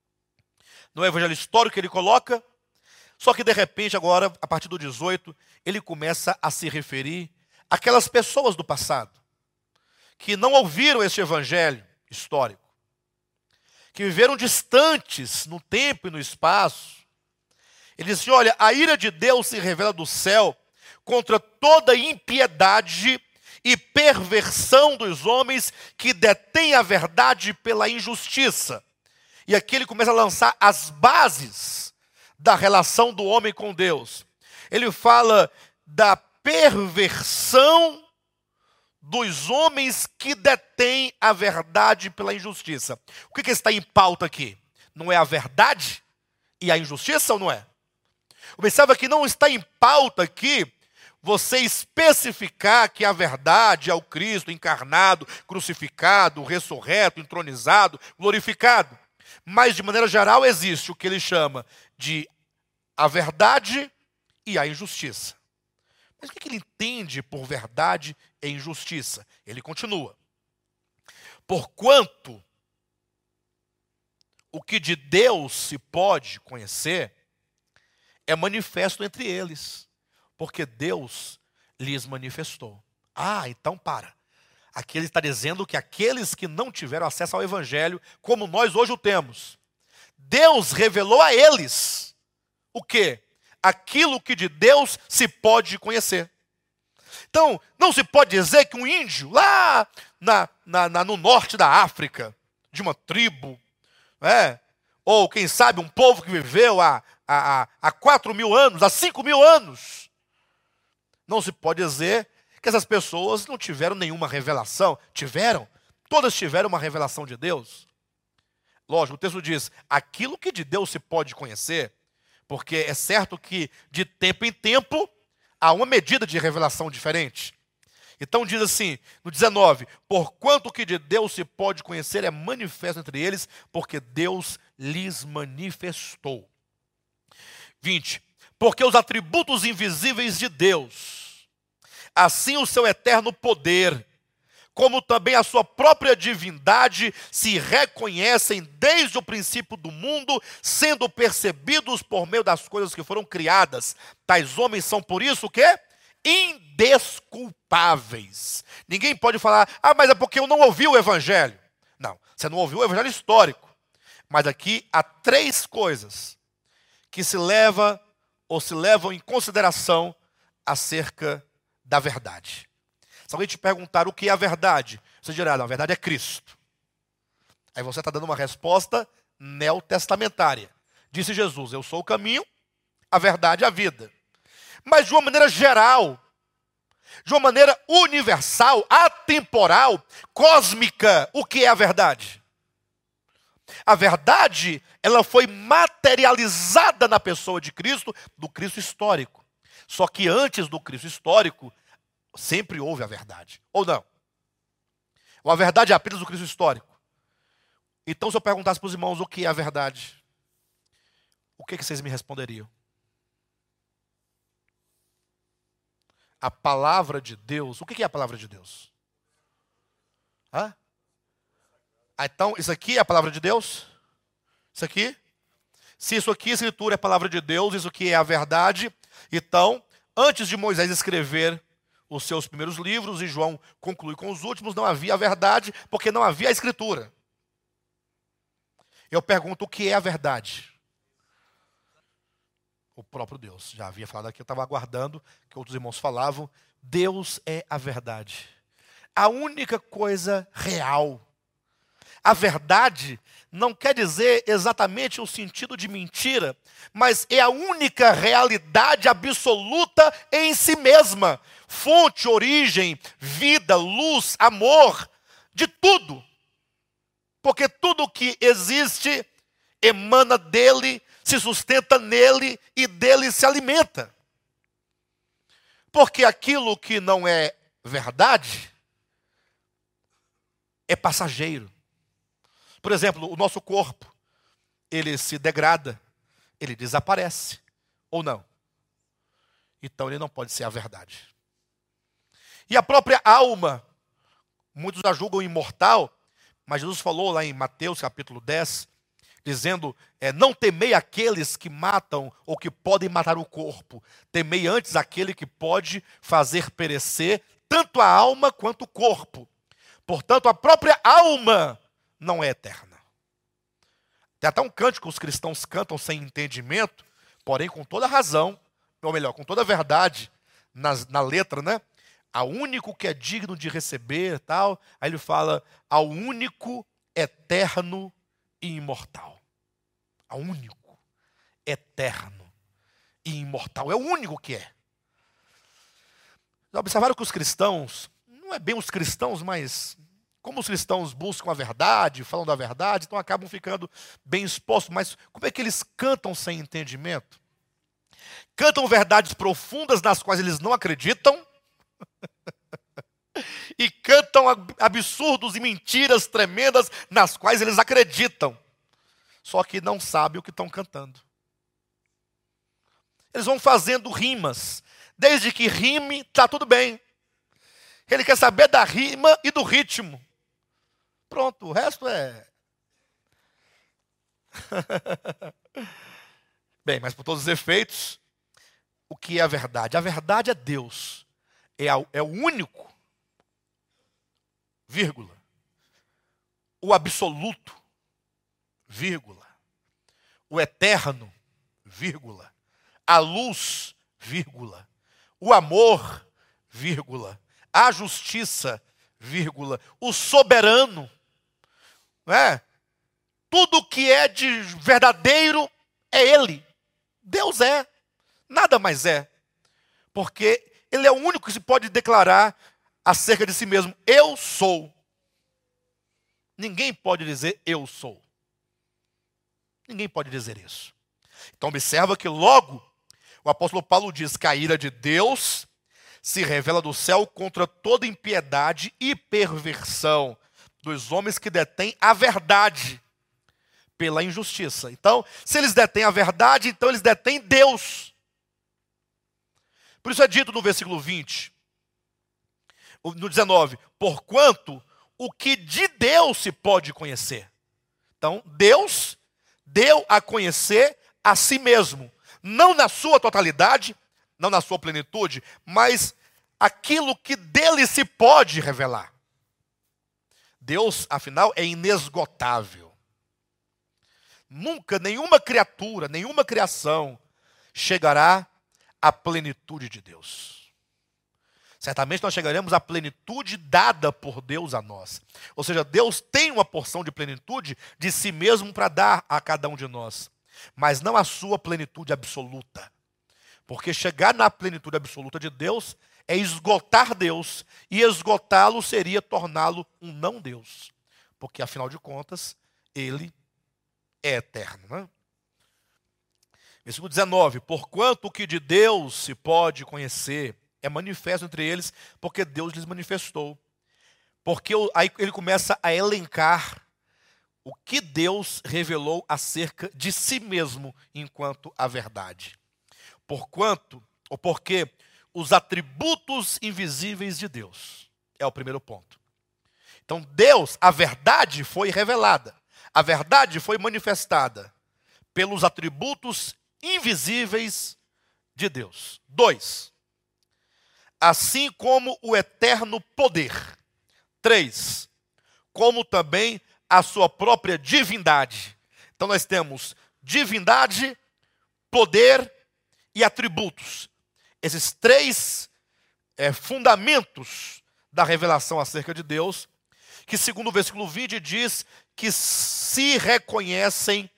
No evangelho histórico que ele coloca, só que de repente agora, a partir do 18, ele começa a se referir àquelas pessoas do passado, que não ouviram este evangelho histórico, que viveram distantes no tempo e no espaço. Ele diz assim: olha, a ira de Deus se revela do céu contra toda impiedade e perversão dos homens que detêm a verdade pela injustiça. E aqui ele começa a lançar as bases da relação do homem com Deus. Ele fala da perversão dos homens que detêm a verdade pela injustiça. O que está em pauta aqui? Não é a verdade e a injustiça ou não é? Observa que não está em pauta aqui você especificar que a verdade é o Cristo encarnado, crucificado, ressurreto, entronizado, glorificado. Mas, de maneira geral, existe o que ele chama de a verdade e a injustiça. Mas o que ele entende por verdade e injustiça? Ele continua: porquanto o que de Deus se pode conhecer é manifesto entre eles, porque Deus lhes manifestou. Então para. Aqui ele está dizendo que aqueles que não tiveram acesso ao evangelho, como nós hoje o temos, Deus revelou a eles o quê? Aquilo que de Deus se pode conhecer. Então, não se pode dizer que um índio lá no norte da África, de uma tribo, ou quem sabe um povo que viveu há 4.000 anos, há 5.000 anos. Não se pode dizer que essas pessoas não tiveram nenhuma revelação. Tiveram, todas tiveram uma revelação de Deus. Lógico, o texto diz, aquilo que de Deus se pode conhecer, porque é certo que de tempo em tempo há uma medida de revelação diferente. Então diz assim, no 19, porquanto o que de Deus se pode conhecer é manifesto entre eles, porque Deus lhes manifestou. 20, porque os atributos invisíveis de Deus, assim o seu eterno poder, como também a sua própria divindade, se reconhecem desde o princípio do mundo, sendo percebidos por meio das coisas que foram criadas. Tais homens são por isso o quê? Indesculpáveis. Ninguém pode falar, mas é porque eu não ouvi o evangelho. Não, você não ouviu o evangelho histórico. Mas aqui há 3 coisas que se levam em consideração acerca da verdade. Se alguém te perguntar o que é a verdade, você dirá, não, a verdade é Cristo. Aí você está dando uma resposta neotestamentária. Disse Jesus, eu sou o caminho, a verdade e a vida. Mas de uma maneira geral, de uma maneira universal, atemporal, cósmica, o que é a verdade? A verdade, ela foi materializada na pessoa de Cristo, do Cristo histórico. Só que antes do Cristo histórico, sempre houve a verdade. Ou não? Ou a verdade é apenas o Cristo histórico? Então, se eu perguntasse para os irmãos o que é a verdade, o que vocês me responderiam? A palavra de Deus. O que é a palavra de Deus? Então, isso aqui é a palavra de Deus? Isso aqui? Se isso aqui, a escritura, é a palavra de Deus, isso aqui é a verdade. Então, antes de Moisés escrever os seus primeiros livros, e João conclui com os últimos, não havia a verdade, porque não havia a escritura. Eu pergunto, o que é a verdade? O próprio Deus. Já havia falado aqui, eu estava aguardando que outros irmãos falavam. Deus é a verdade. A única coisa real. A verdade não quer dizer exatamente o sentido de mentira, mas é a única realidade absoluta em si mesma. Fonte, origem, vida, luz, amor, de tudo. Porque tudo que existe emana dele, se sustenta nele e dele se alimenta. Porque aquilo que não é verdade é passageiro. Por exemplo, o nosso corpo, ele se degrada, ele desaparece, ou não? Então ele não pode ser a verdade. E a própria alma, muitos a julgam imortal, mas Jesus falou lá em Mateus capítulo 10, dizendo, não temei aqueles que matam ou que podem matar o corpo, temei antes aquele que pode fazer perecer tanto a alma quanto o corpo. Portanto, a própria alma não é eterna. Tem até um cântico que os cristãos cantam sem entendimento, porém com toda razão, ou melhor, com toda a verdade na letra, né? Ao único que é digno de receber, tal. Aí ele fala, ao único eterno e imortal. Ao único, eterno e imortal. É o único que é. Já observaram que os cristãos, não é bem os cristãos, mas como os cristãos buscam a verdade, falam da verdade, então acabam ficando bem expostos. Mas como é que eles cantam sem entendimento? Cantam verdades profundas nas quais eles não acreditam e cantam absurdos e mentiras tremendas nas quais eles acreditam. Só que não sabem o que estão cantando. Eles vão fazendo rimas. Desde que rime, está tudo bem. Ele quer saber da rima e do ritmo. Pronto, o resto é... Bem, mas por todos os efeitos, o que é a verdade? A verdade é Deus. É o único, vírgula, o absoluto, vírgula, o eterno, vírgula, a luz, vírgula, o amor, vírgula, a justiça, vírgula, o soberano, não é? Tudo que é de verdadeiro é Ele. Deus é, nada mais é. Porque Ele é o único que se pode declarar acerca de si mesmo. Eu sou. Ninguém pode dizer eu sou. Ninguém pode dizer isso. Então observa que logo o apóstolo Paulo diz que a ira de Deus se revela do céu contra toda impiedade e perversão dos homens que detêm a verdade pela injustiça. Então, se eles detêm a verdade, então eles detêm Deus. Por isso é dito no versículo 20, no 19, porquanto o que de Deus se pode conhecer. Então, Deus deu a conhecer a si mesmo, não na sua totalidade, não na sua plenitude, mas aquilo que dele se pode revelar. Deus, afinal, é inesgotável. Nunca nenhuma criatura, nenhuma criação chegará à plenitude de Deus. Certamente nós chegaremos à plenitude dada por Deus a nós. Ou seja, Deus tem uma porção de plenitude de si mesmo para dar a cada um de nós, mas não a sua plenitude absoluta. Porque chegar na plenitude absoluta de Deus é esgotar Deus, e esgotá-lo seria torná-lo um não Deus. Porque, afinal de contas, Ele é eterno. Né? Versículo 19, porquanto o que de Deus se pode conhecer é manifesto entre eles, porque Deus lhes manifestou. Porque aí ele começa a elencar o que Deus revelou acerca de si mesmo enquanto a verdade. Porquanto, ou porque os atributos invisíveis de Deus. É o primeiro ponto. Então Deus, a verdade foi revelada. A verdade foi manifestada pelos atributos invisíveis de Deus. 2. Assim como o eterno poder. 3. Como também a sua própria divindade. Então nós temos divindade, poder e atributos. Esses três fundamentos da revelação acerca de Deus, que segundo o versículo 20 diz que se reconhecem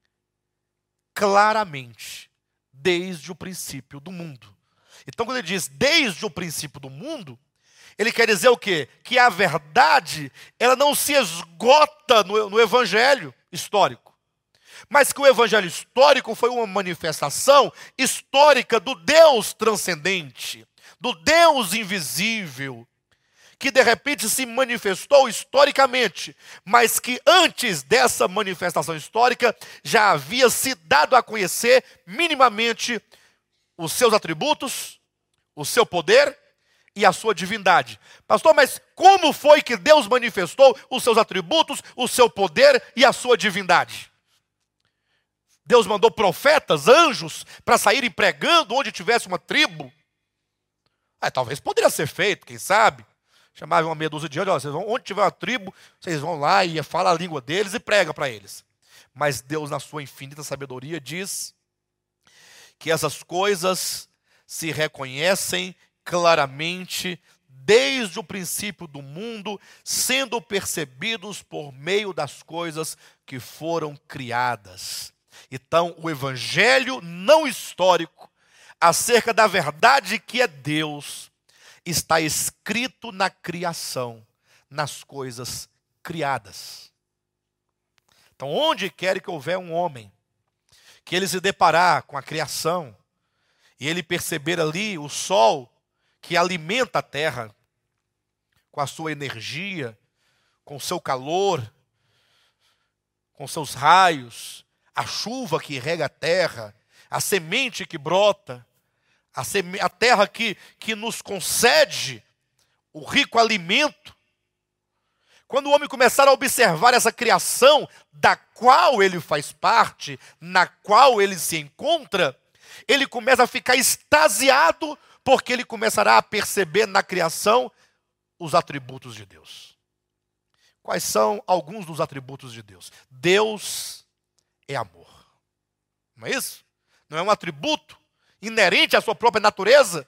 claramente desde o princípio do mundo. Então quando ele diz desde o princípio do mundo, ele quer dizer o quê? Que a verdade, ela não se esgota no evangelho histórico. Mas que o evangelho histórico foi uma manifestação histórica do Deus transcendente, do Deus invisível, que de repente se manifestou historicamente, mas que antes dessa manifestação histórica já havia se dado a conhecer minimamente os seus atributos, o seu poder e a sua divindade. Pastor, mas como foi que Deus manifestou os seus atributos, o seu poder e a sua divindade? Deus mandou profetas, anjos, para saírem pregando onde tivesse uma tribo? Talvez poderia ser feito, quem sabe? Chamava uma meia dúzia de anjos, onde tiver uma tribo, vocês vão lá e falam a língua deles e prega para eles. Mas Deus, na sua infinita sabedoria, diz que essas coisas se reconhecem claramente desde o princípio do mundo, sendo percebidos por meio das coisas que foram criadas. Então, o evangelho não histórico acerca da verdade que é Deus está escrito na criação, nas coisas criadas. Então, onde quer que houver um homem, que ele se deparar com a criação, e ele perceber ali o sol que alimenta a terra, com a sua energia, com o seu calor, com seus raios, a chuva que rega a terra, a semente que brota, a terra que nos concede o rico alimento. Quando o homem começar a observar essa criação da qual ele faz parte, na qual ele se encontra, ele começa a ficar extasiado, porque ele começará a perceber na criação os atributos de Deus. Quais são alguns dos atributos de Deus? Deus é amor. Não é isso? Não é um atributo inerente à sua própria natureza?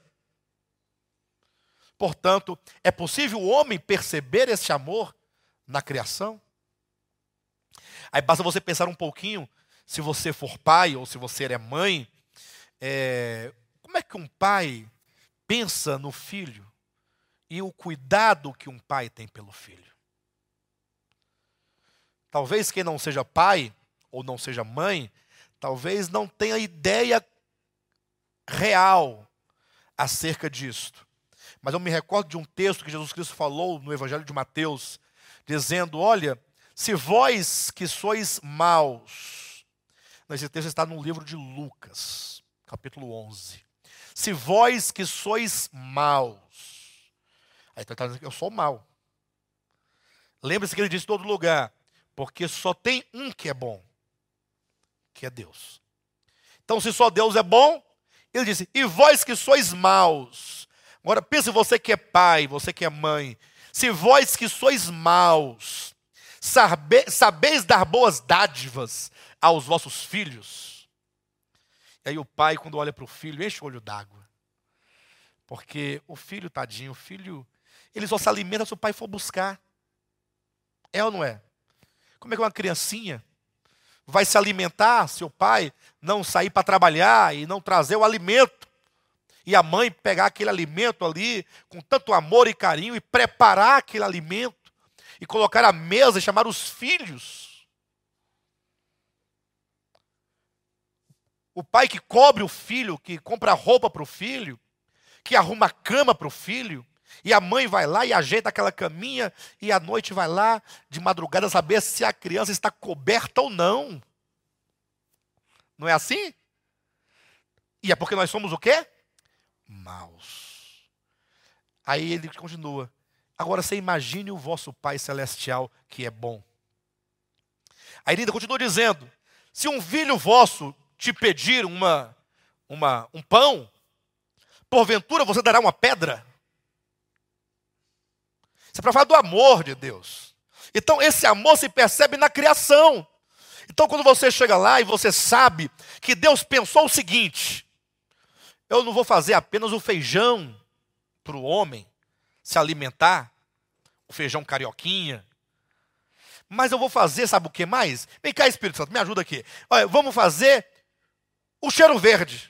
Portanto, é possível o homem perceber esse amor na criação? Aí basta você pensar um pouquinho, se você for pai ou se você é mãe, como é que um pai pensa no filho e o cuidado que um pai tem pelo filho. Talvez quem não seja pai ou não seja mãe, talvez não tenha ideia real acerca disto. Mas eu me recordo de um texto que Jesus Cristo falou no Evangelho de Mateus, dizendo, olha, se vós que sois maus, esse texto está no livro de Lucas, capítulo 11. Se vós que sois maus, aí está dizendo que eu sou mau. Lembre-se que ele disse em todo lugar, porque só tem um que é bom, que é Deus. Então se só Deus é bom, ele disse, e vós que sois maus. Agora pense você que é pai, você que é mãe, se vós que sois maus, sabeis dar boas dádivas aos vossos filhos. E aí o pai, quando olha para o filho, enche o olho d'água. Porque o filho, tadinho, o filho, ele só se alimenta se o pai for buscar. É ou não é? Como é que uma criancinha vai se alimentar se o pai não sair para trabalhar e não trazer o alimento? E a mãe pegar aquele alimento ali com tanto amor e carinho e preparar aquele alimento e colocar à mesa e chamar os filhos. O pai que cobre o filho, que compra roupa para o filho, que arruma a cama para o filho, e a mãe vai lá e ajeita aquela caminha, e à noite vai lá, de madrugada, saber se a criança está coberta ou não. Não é assim? E é porque nós somos o quê? Maus. Aí ele continua. Agora você imagine o vosso Pai Celestial que é bom. Aí ele ainda continua dizendo, se um filho vosso te pedir um pão, porventura você dará uma pedra? Isso é para falar do amor de Deus. Então esse amor se percebe na criação. Então quando você chega lá e você sabe que Deus pensou o seguinte, eu não vou fazer apenas o feijão para o homem se alimentar, o feijão carioquinha, mas eu vou fazer, sabe o que mais? Vem cá, Espírito Santo, me ajuda aqui. Olha, vamos fazer o cheiro verde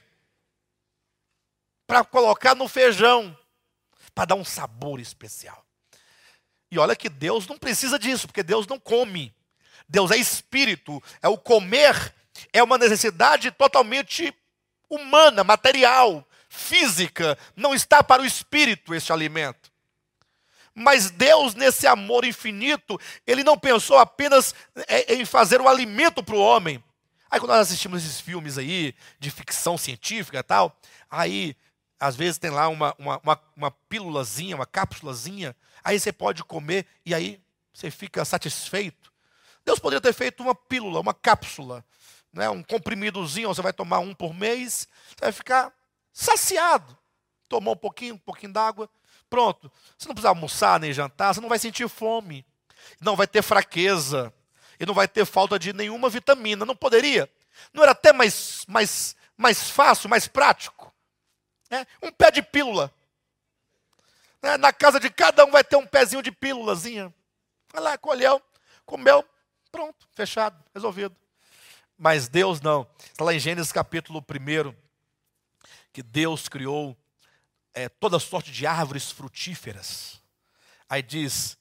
para colocar no feijão, para dar um sabor especial. E olha que Deus não precisa disso, porque Deus não come. Deus é espírito, é o comer, é uma necessidade totalmente humana, material, física. Não está para o espírito este alimento. Mas Deus, nesse amor infinito, Ele não pensou apenas em fazer o alimento para o homem. Aí quando nós assistimos esses filmes aí, de ficção científica e tal, aí às vezes tem lá uma pílulazinha, uma cápsulazinha, aí você pode comer e aí você fica satisfeito. Deus poderia ter feito uma pílula, uma cápsula, né? Um comprimidozinho, você vai tomar um por mês, você vai ficar saciado. Tomou um pouquinho d'água, pronto. Você não precisa almoçar nem jantar, você não vai sentir fome, não vai ter fraqueza, e não vai ter falta de nenhuma vitamina. Não poderia? Não era até mais fácil, mais prático? Um pé de pílula. Na casa de cada um vai ter um pezinho de pílulazinha. Vai lá, colheu, comeu, pronto, fechado, resolvido. Mas Deus não. Está lá em Gênesis capítulo 1, que Deus criou toda sorte de árvores frutíferas. Aí diz,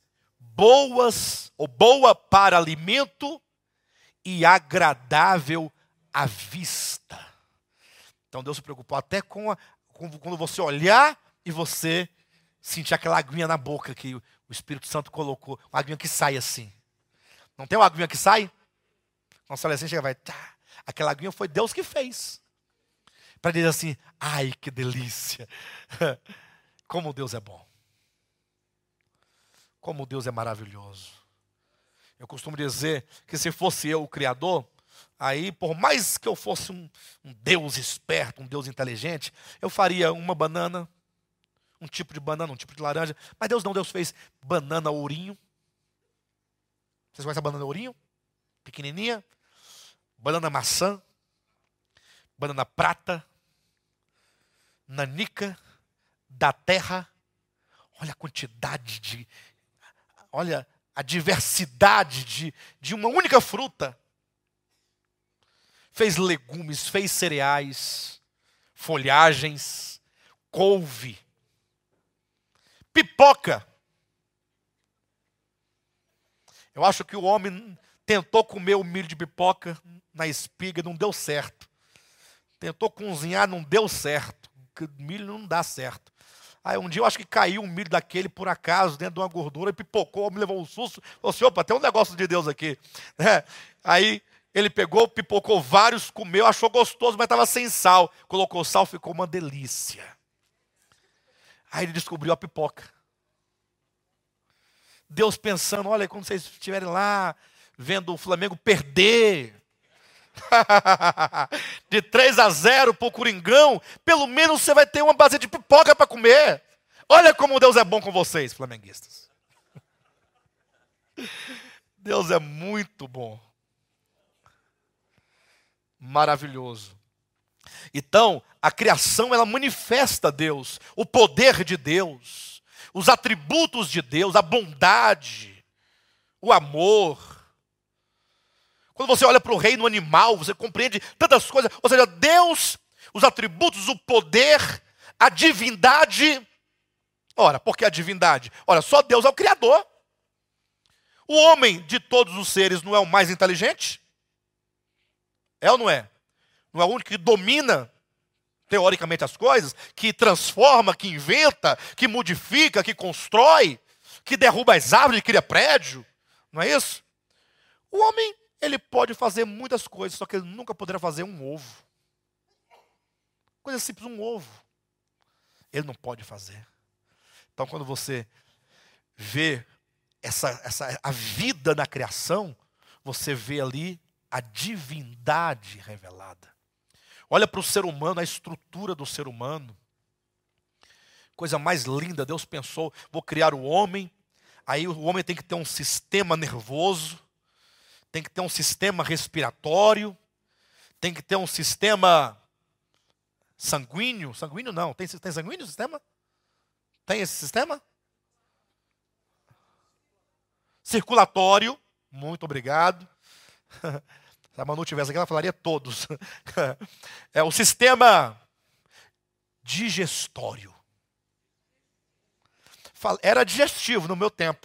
boa para alimento e agradável à vista. Então Deus se preocupou até com quando você olhar e você sentir aquela aguinha na boca que o Espírito Santo colocou, uma aguinha que sai assim. Não tem uma aguinha que sai? Quando você olha assim, chega e vai, tá. Aquela aguinha foi Deus que fez. Para dizer assim, ai que delícia. Como Deus é bom. Como Deus é maravilhoso. Eu costumo dizer que se fosse eu o Criador, aí por mais que eu fosse um Deus esperto, um Deus inteligente, eu faria uma banana, um tipo de banana, um tipo de laranja. Mas Deus não, Deus fez banana ourinho. Vocês conhecem a banana ourinho? Pequenininha. Banana maçã. Banana prata. Nanica. Da terra. Olha a quantidade olha a diversidade de uma única fruta. Fez legumes, fez cereais, folhagens, couve, pipoca. Eu acho que o homem tentou comer o milho de pipoca na espiga, não deu certo. Tentou cozinhar, não deu certo. Porque milho não dá certo. Aí um dia eu acho que caiu um milho daquele por acaso, dentro de uma gordura, e pipocou, me levou um susto. Falou assim, opa, tem um negócio de Deus aqui. Aí ele pegou, pipocou vários, comeu, achou gostoso, mas estava sem sal. Colocou sal, ficou uma delícia. Aí ele descobriu a pipoca. Deus pensando, olha, quando vocês estiverem lá, vendo o Flamengo perder, de 3-0 para o Coringão, pelo menos você vai ter uma base de pipoca para comer. Olha como Deus é bom com vocês, flamenguistas. Deus é muito bom. Maravilhoso. Então, a criação, ela manifesta Deus, o poder de Deus, os atributos de Deus, a bondade, o amor. Quando você olha para o reino animal, você compreende tantas coisas. Ou seja, Deus, os atributos, o poder, a divindade. Ora, por que a divindade? Ora, só Deus é o Criador. O homem de todos os seres não é o mais inteligente? É ou não é? Não é o único que domina, teoricamente, as coisas, que transforma, que inventa, que modifica, que constrói, que derruba as árvores e cria prédio? Não é isso? O homem, ele pode fazer muitas coisas, só que ele nunca poderá fazer um ovo. Coisa simples, um ovo. Ele não pode fazer. Então, quando você vê a vida na criação, você vê ali a divindade revelada. Olha para o ser humano, a estrutura do ser humano. Coisa mais linda, Deus pensou, vou criar o homem, aí o homem tem que ter um sistema nervoso, tem que ter um sistema respiratório, tem que ter um sistema sanguíneo. Sanguíneo não, tem sanguíneo o sistema? Tem esse sistema? Circulatório, muito obrigado. Se a Manu tivesse aqui, ela falaria todos. É o sistema digestório. Era digestivo no meu tempo.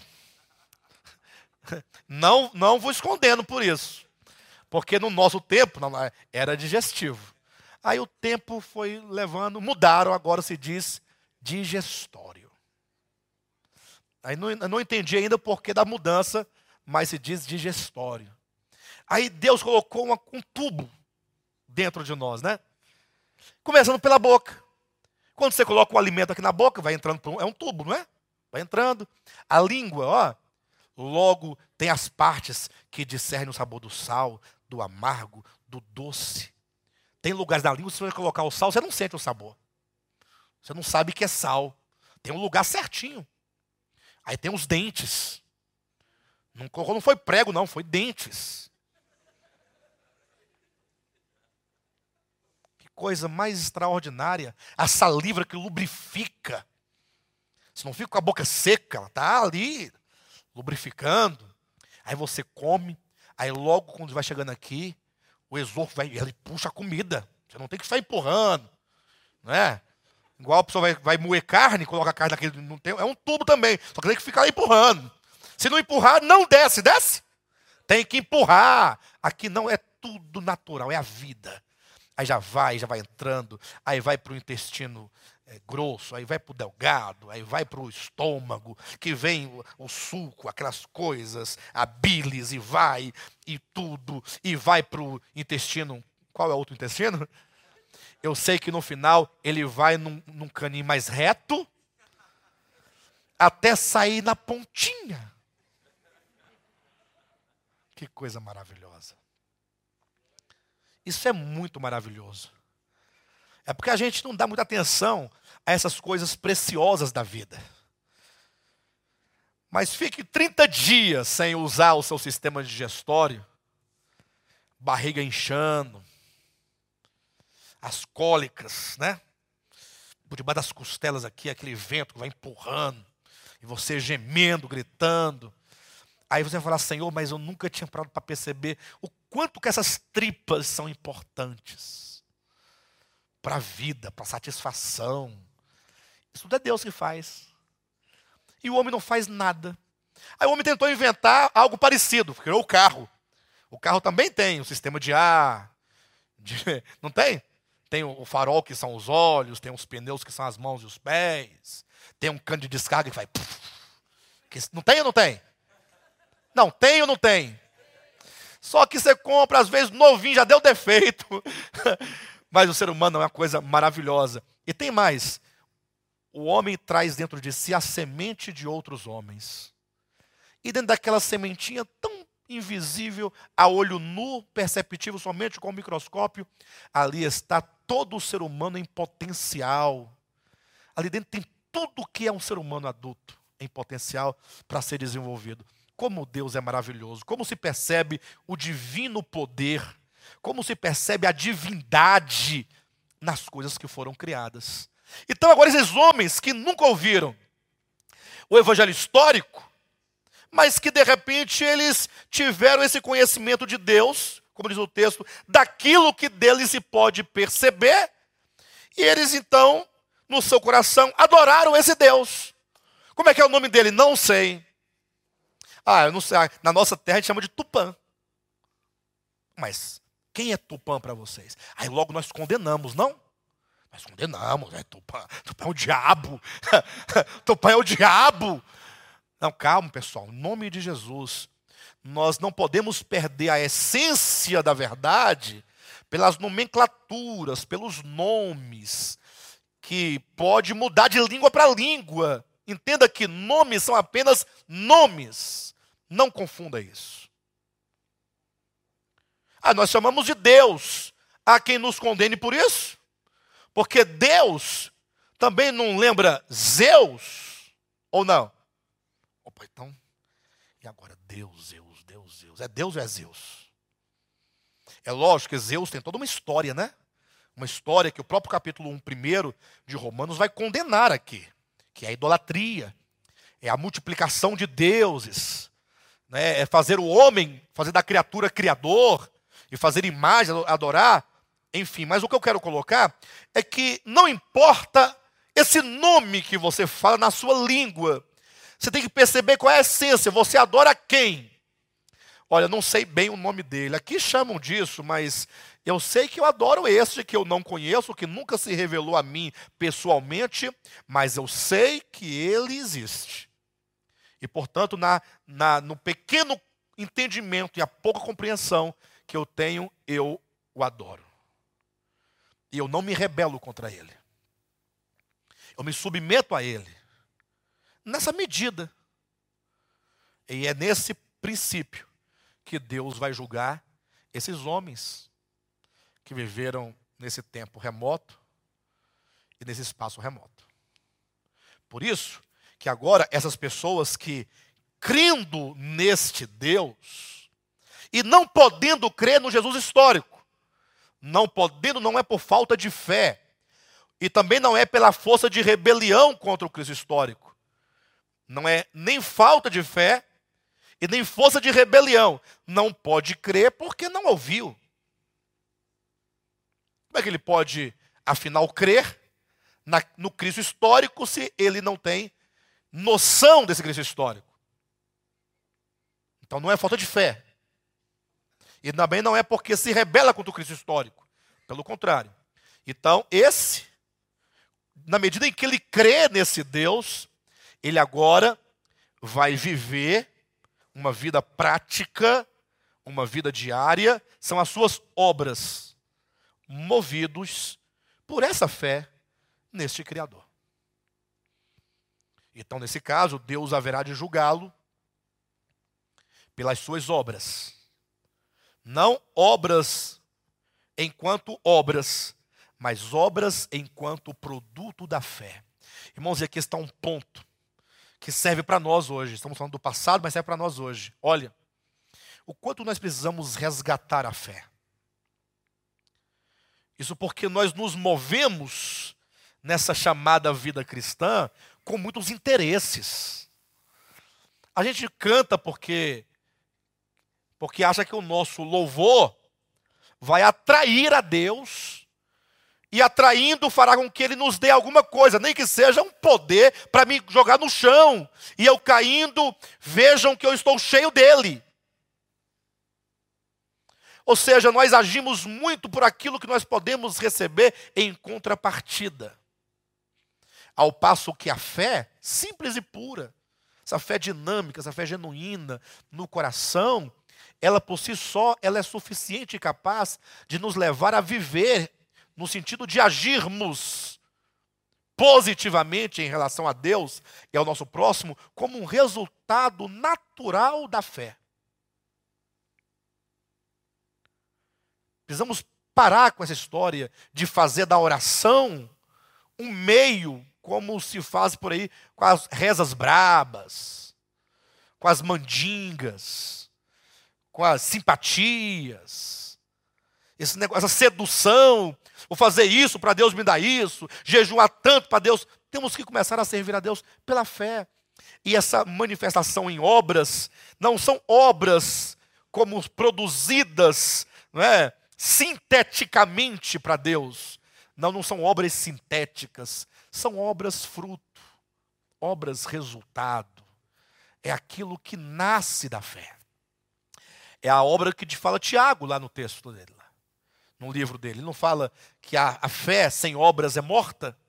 Não vou escondendo por isso. Porque no nosso tempo era digestivo. Aí o tempo foi levando, mudaram, agora se diz digestório. Aí não entendi ainda o porquê da mudança, mas se diz digestório. Aí Deus colocou um tubo dentro de nós, né? Começando pela boca. Quando você coloca um alimento aqui na boca, vai entrando é um tubo, não é? Vai entrando. A língua, ó, logo tem as partes que discernem o sabor do sal, do amargo, do doce. Tem lugares na língua, se você colocar o sal, você não sente o sabor. Você não sabe que é sal. Tem um lugar certinho. Aí tem os dentes. Não foi prego, não, foi dentes. Que coisa mais extraordinária. A saliva que lubrifica. Você não fica com a boca seca, ela está ali, lubrificando. Aí você come, aí logo quando vai chegando aqui, o esôfago ele puxa a comida. Você não tem que ficar empurrando. Não é? Igual a pessoa vai moer carne, coloca a carne naquele. Não tem, é um tubo também, só que tem que ficar lá empurrando. Se não empurrar, não desce. Desce? Tem que empurrar. Aqui não é tudo natural, é a vida. Aí já vai entrando, aí vai para o intestino grosso, aí vai para o delgado, aí vai para o estômago, que vem o suco, aquelas coisas, a bilis, e vai, e tudo, e vai para o intestino. Qual é o outro intestino? Eu sei que no final ele vai num caninho mais reto, até sair na pontinha. Que coisa maravilhosa. Isso é muito maravilhoso. É porque a gente não dá muita atenção a essas coisas preciosas da vida. Mas fique 30 dias sem usar o seu sistema digestório, barriga inchando, as cólicas, né? Por debaixo das costelas aqui, aquele vento que vai empurrando, e você gemendo, gritando. Aí você vai falar, Senhor, mas eu nunca tinha parado para perceber o quanto que essas tripas são importantes para a vida, para a satisfação. Isso tudo é Deus que faz. E o homem não faz nada. Aí o homem tentou inventar algo parecido, criou o carro. O carro também tem um sistema de ar, não tem? Tem o farol que são os olhos, tem os pneus que são as mãos e os pés, tem um cano de descarga que vai... Não tem ou não tem? Não, tem ou não tem? Só que você compra, às vezes, novinho, já deu defeito. Mas o ser humano é uma coisa maravilhosa. E tem mais. O homem traz dentro de si a semente de outros homens. E dentro daquela sementinha tão invisível, a olho nu, perceptível somente com o microscópio, ali está todo o ser humano em potencial. Ali dentro tem tudo o que é um ser humano adulto em potencial para ser desenvolvido. Como Deus é maravilhoso, como se percebe o divino poder, como se percebe a divindade nas coisas que foram criadas. Então agora esses homens que nunca ouviram o evangelho histórico, mas que de repente eles tiveram esse conhecimento de Deus, como diz o texto, daquilo que dele se pode perceber, e eles então, no seu coração, adoraram esse Deus. Como é que é o nome dele? Não sei. Eu não sei. Na nossa terra a gente chama de Tupã. Mas quem é Tupã para vocês? Aí logo nós condenamos, não? Nós condenamos, Tupã. Tupã é o diabo. Tupã é o diabo. Não, calma, pessoal. Em nome de Jesus, nós não podemos perder a essência da verdade pelas nomenclaturas, pelos nomes, que pode mudar de língua para língua. Entenda que nomes são apenas nomes. Não confunda isso. Nós chamamos de Deus. Há quem nos condene por isso? Porque Deus também não lembra Zeus? Ou não? Opa, então, e agora Deus. É Deus ou é Zeus? É lógico que Zeus tem toda uma história, né? Uma história que o próprio capítulo 1 de Romanos vai condenar aqui. Que é a idolatria. É a multiplicação de deuses. Né? É fazer o homem, fazer da criatura criador. E fazer imagem, adorar. Enfim, mas o que eu quero colocar é que não importa esse nome que você fala na sua língua. Você tem que perceber qual é a essência. Você adora quem? Olha, não sei bem o nome dele. Aqui chamam disso, mas eu sei que eu adoro esse que eu não conheço, que nunca se revelou a mim pessoalmente, mas eu sei que ele existe. E, portanto, no pequeno entendimento e a pouca compreensão que eu tenho, eu o adoro. E eu não me rebelo contra ele. Eu me submeto a ele. Nessa medida. E é nesse princípio que Deus vai julgar esses homens que viveram nesse tempo remoto e nesse espaço remoto. Por isso que agora essas pessoas que, crendo neste Deus e não podendo crer no Jesus histórico, não podendo não é por falta de fé e também não é pela força de rebelião contra o Cristo histórico. Não é nem falta de fé e nem força de rebelião. Não pode crer porque não ouviu. Como é que ele pode, afinal, crer no Cristo histórico se ele não tem noção desse Cristo histórico? Então não é falta de fé. E também não é porque se rebela contra o Cristo histórico. Pelo contrário. Então, na medida em que ele crê nesse Deus, ele agora vai viver uma vida prática, uma vida diária, são as suas obras, movidos por essa fé neste Criador. Então, nesse caso, Deus haverá de julgá-lo pelas suas obras. Não obras enquanto obras, mas obras enquanto produto da fé. Irmãos, e aqui está um ponto que serve para nós hoje. Estamos falando do passado, mas serve para nós hoje. Olha, o quanto nós precisamos resgatar a fé. Isso porque nós nos movemos nessa chamada vida cristã com muitos interesses. A gente canta porque acha que o nosso louvor vai atrair a Deus, e atraindo fará com que Ele nos dê alguma coisa, nem que seja um poder para me jogar no chão, e eu caindo, vejam que eu estou cheio dele. Ou seja, nós agimos muito por aquilo que nós podemos receber em contrapartida. Ao passo que a fé, simples e pura, essa fé dinâmica, essa fé genuína no coração, ela por si só, ela é suficiente e capaz de nos levar a viver no sentido de agirmos positivamente em relação a Deus e ao nosso próximo como um resultado natural da fé. Precisamos parar com essa história de fazer da oração um meio, como se faz por aí, com as rezas brabas, com as mandingas, com as simpatias, esse negócio, essa sedução, vou fazer isso para Deus me dar isso, jejuar tanto para Deus. Temos que começar a servir a Deus pela fé. E essa manifestação em obras, não são obras como produzidas, não é, sinteticamente para Deus. Não são obras sintéticas, são obras fruto, obras resultado. É aquilo que nasce da fé. É a obra que te fala Tiago lá no texto dele, lá, no livro dele. Ele não fala que a fé sem obras é morta?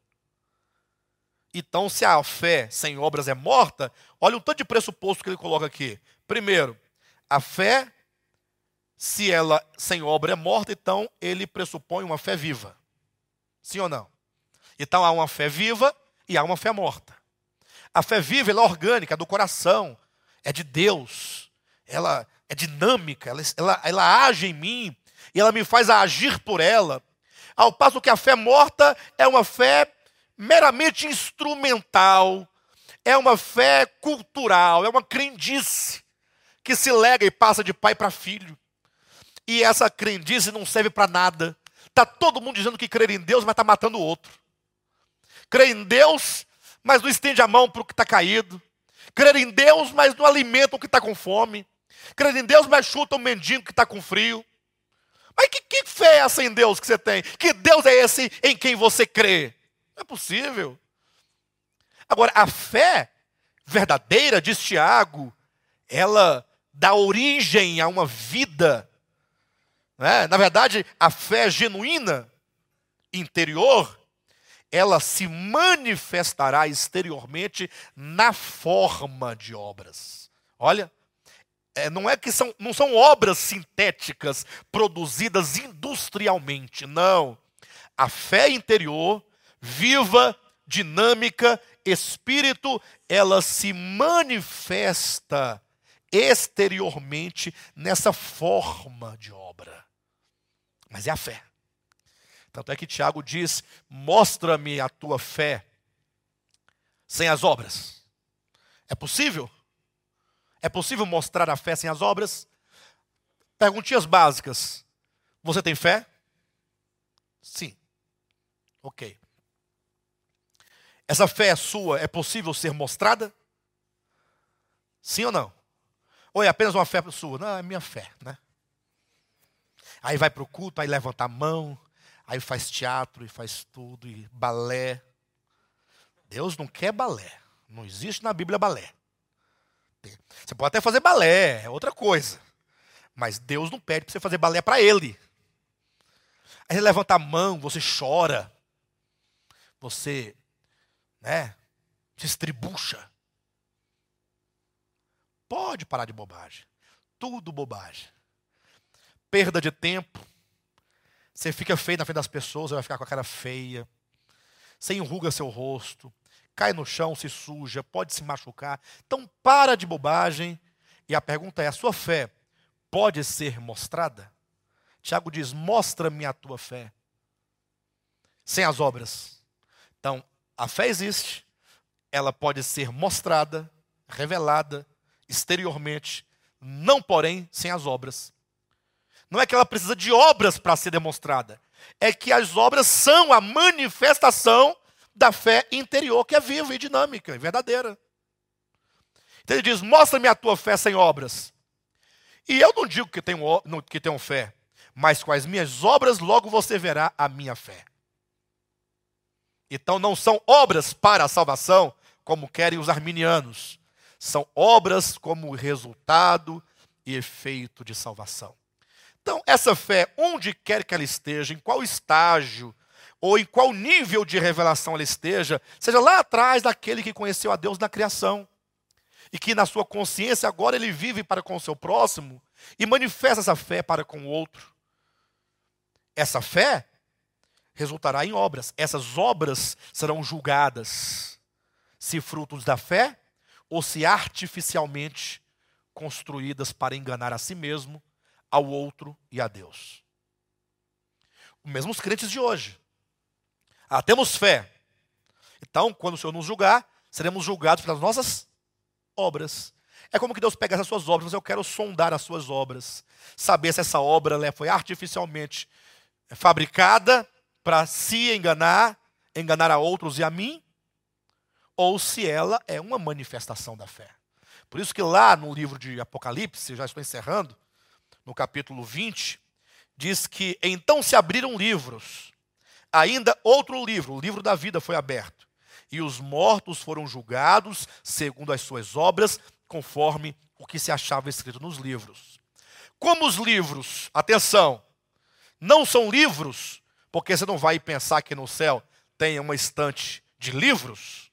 Então, se a fé sem obras é morta, olha o tanto de pressuposto que ele coloca aqui. Primeiro, a fé, se ela sem obra é morta, então ele pressupõe uma fé viva. Sim ou não? Então há uma fé viva e há uma fé morta. A fé viva, ela é orgânica, é do coração, é de Deus, ela é dinâmica, ela age em mim e ela me faz agir por ela. Ao passo que a fé morta é uma fé meramente instrumental, é uma fé cultural, é uma crendice que se lega e passa de pai para filho. E essa crendice não serve para nada. Está todo mundo dizendo que crer em Deus, mas está matando o outro. Crer em Deus, mas não estende a mão para o que está caído. Crer em Deus, mas não alimenta o que está com fome. Crer em Deus, mas chuta o mendigo que está com frio. Mas que fé é essa em Deus que você tem? Que Deus é esse em quem você crê? Não é possível. Agora, a fé verdadeira, diz Tiago, ela dá origem a uma vida. Na verdade, a fé genuína, interior, ela se manifestará exteriormente na forma de obras. Olha, não são obras sintéticas produzidas industrialmente, não. A fé interior, viva, dinâmica, espírito, ela se manifesta exteriormente nessa forma de obra. Mas é a fé. Tanto é que Tiago diz, mostra-me a tua fé sem as obras. É possível? É possível mostrar a fé sem as obras? Perguntinhas básicas. Você tem fé? Sim. Ok. Essa fé sua é possível ser mostrada? Sim ou não? Ou é apenas uma fé sua? Não, é minha fé, né? Aí vai para o culto, aí levanta a mão, aí faz teatro e faz tudo, e balé. Deus não quer balé. Não existe na Bíblia balé. Você pode até fazer balé, é outra coisa. Mas Deus não pede para você fazer balé para Ele. Aí você levanta a mão, você chora. Você, se estribucha. Pode parar de bobagem. Tudo bobagem. Perda de tempo. Você fica feio na frente das pessoas, você vai ficar com a cara feia. Você enruga seu rosto. Cai no chão, se suja, pode se machucar. Então para de bobagem. E a pergunta é, a sua fé pode ser mostrada? Tiago diz, mostra-me a tua fé. Sem as obras. Então, a fé existe. Ela pode ser mostrada, revelada, exteriormente. Não, porém, sem as obras. Não é que ela precisa de obras para ser demonstrada. É que as obras são a manifestação da fé interior, que é viva e dinâmica e verdadeira. Então ele diz, mostra-me a tua fé sem obras. E eu não digo que tenho fé, mas com as minhas obras logo você verá a minha fé. Então não são obras para a salvação, como querem os arminianos. São obras como resultado e efeito de salvação. Então essa fé, onde quer que ela esteja, em qual estágio, ou em qual nível de revelação ela esteja, seja lá atrás daquele que conheceu a Deus na criação, e que na sua consciência agora ele vive para com o seu próximo, e manifesta essa fé para com o outro. Essa fé resultará em obras. Essas obras serão julgadas, se frutos da fé, ou se artificialmente construídas para enganar a si mesmo, ao outro e a Deus. Os mesmos crentes de hoje. Temos fé. Então, quando o Senhor nos julgar, seremos julgados pelas nossas obras. É como que Deus pega essas suas obras, mas eu quero sondar as suas obras. Saber se essa obra foi artificialmente fabricada para se enganar a outros e a mim, ou se ela é uma manifestação da fé. Por isso que lá no livro de Apocalipse, já estou encerrando, no capítulo 20, diz que então se abriram livros, ainda outro livro, o livro da vida foi aberto, e os mortos foram julgados segundo as suas obras, conforme o que se achava escrito nos livros. Como os livros, atenção, não são livros, porque você não vai pensar que no céu tem uma estante de livros,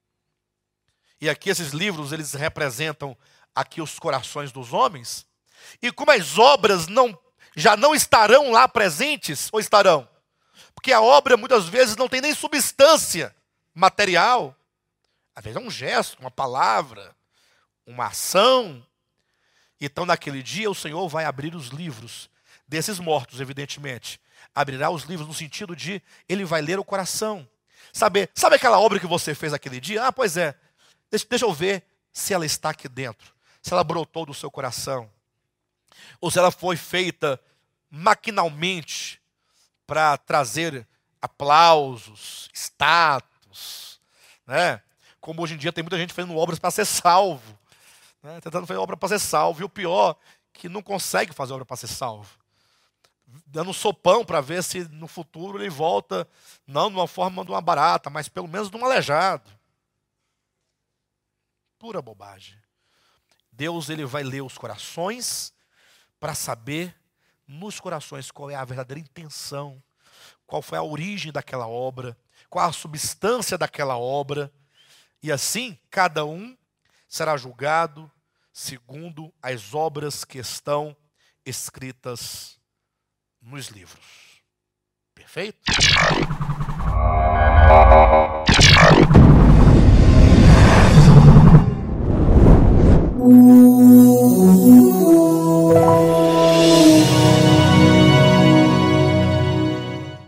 e aqui esses livros, eles representam aqui os corações dos homens, e como as obras já não estarão lá presentes, ou estarão? Porque a obra muitas vezes não tem nem substância material. Às vezes é um gesto, uma palavra, uma ação. Então naquele dia o Senhor vai abrir os livros desses mortos, evidentemente. Abrirá os livros no sentido de, ele vai ler o coração. Sabe aquela obra que você fez aquele dia? Pois é. Deixa eu ver se ela está aqui dentro. Se ela brotou do seu coração. Ou se ela foi feita maquinalmente para trazer aplausos, status, né? Como hoje em dia tem muita gente fazendo obras para ser salvo, né? Tentando fazer obra para ser salvo. E o pior, que não consegue fazer obra para ser salvo. Dando um sopão para ver se no futuro ele volta, não de uma forma de uma barata, mas pelo menos de um aleijado. Pura bobagem. Deus, ele vai ler os corações para saber nos corações qual é a verdadeira intenção, qual foi a origem daquela obra, qual a substância daquela obra. E assim, cada um será julgado segundo as obras que estão escritas nos livros. Perfeito?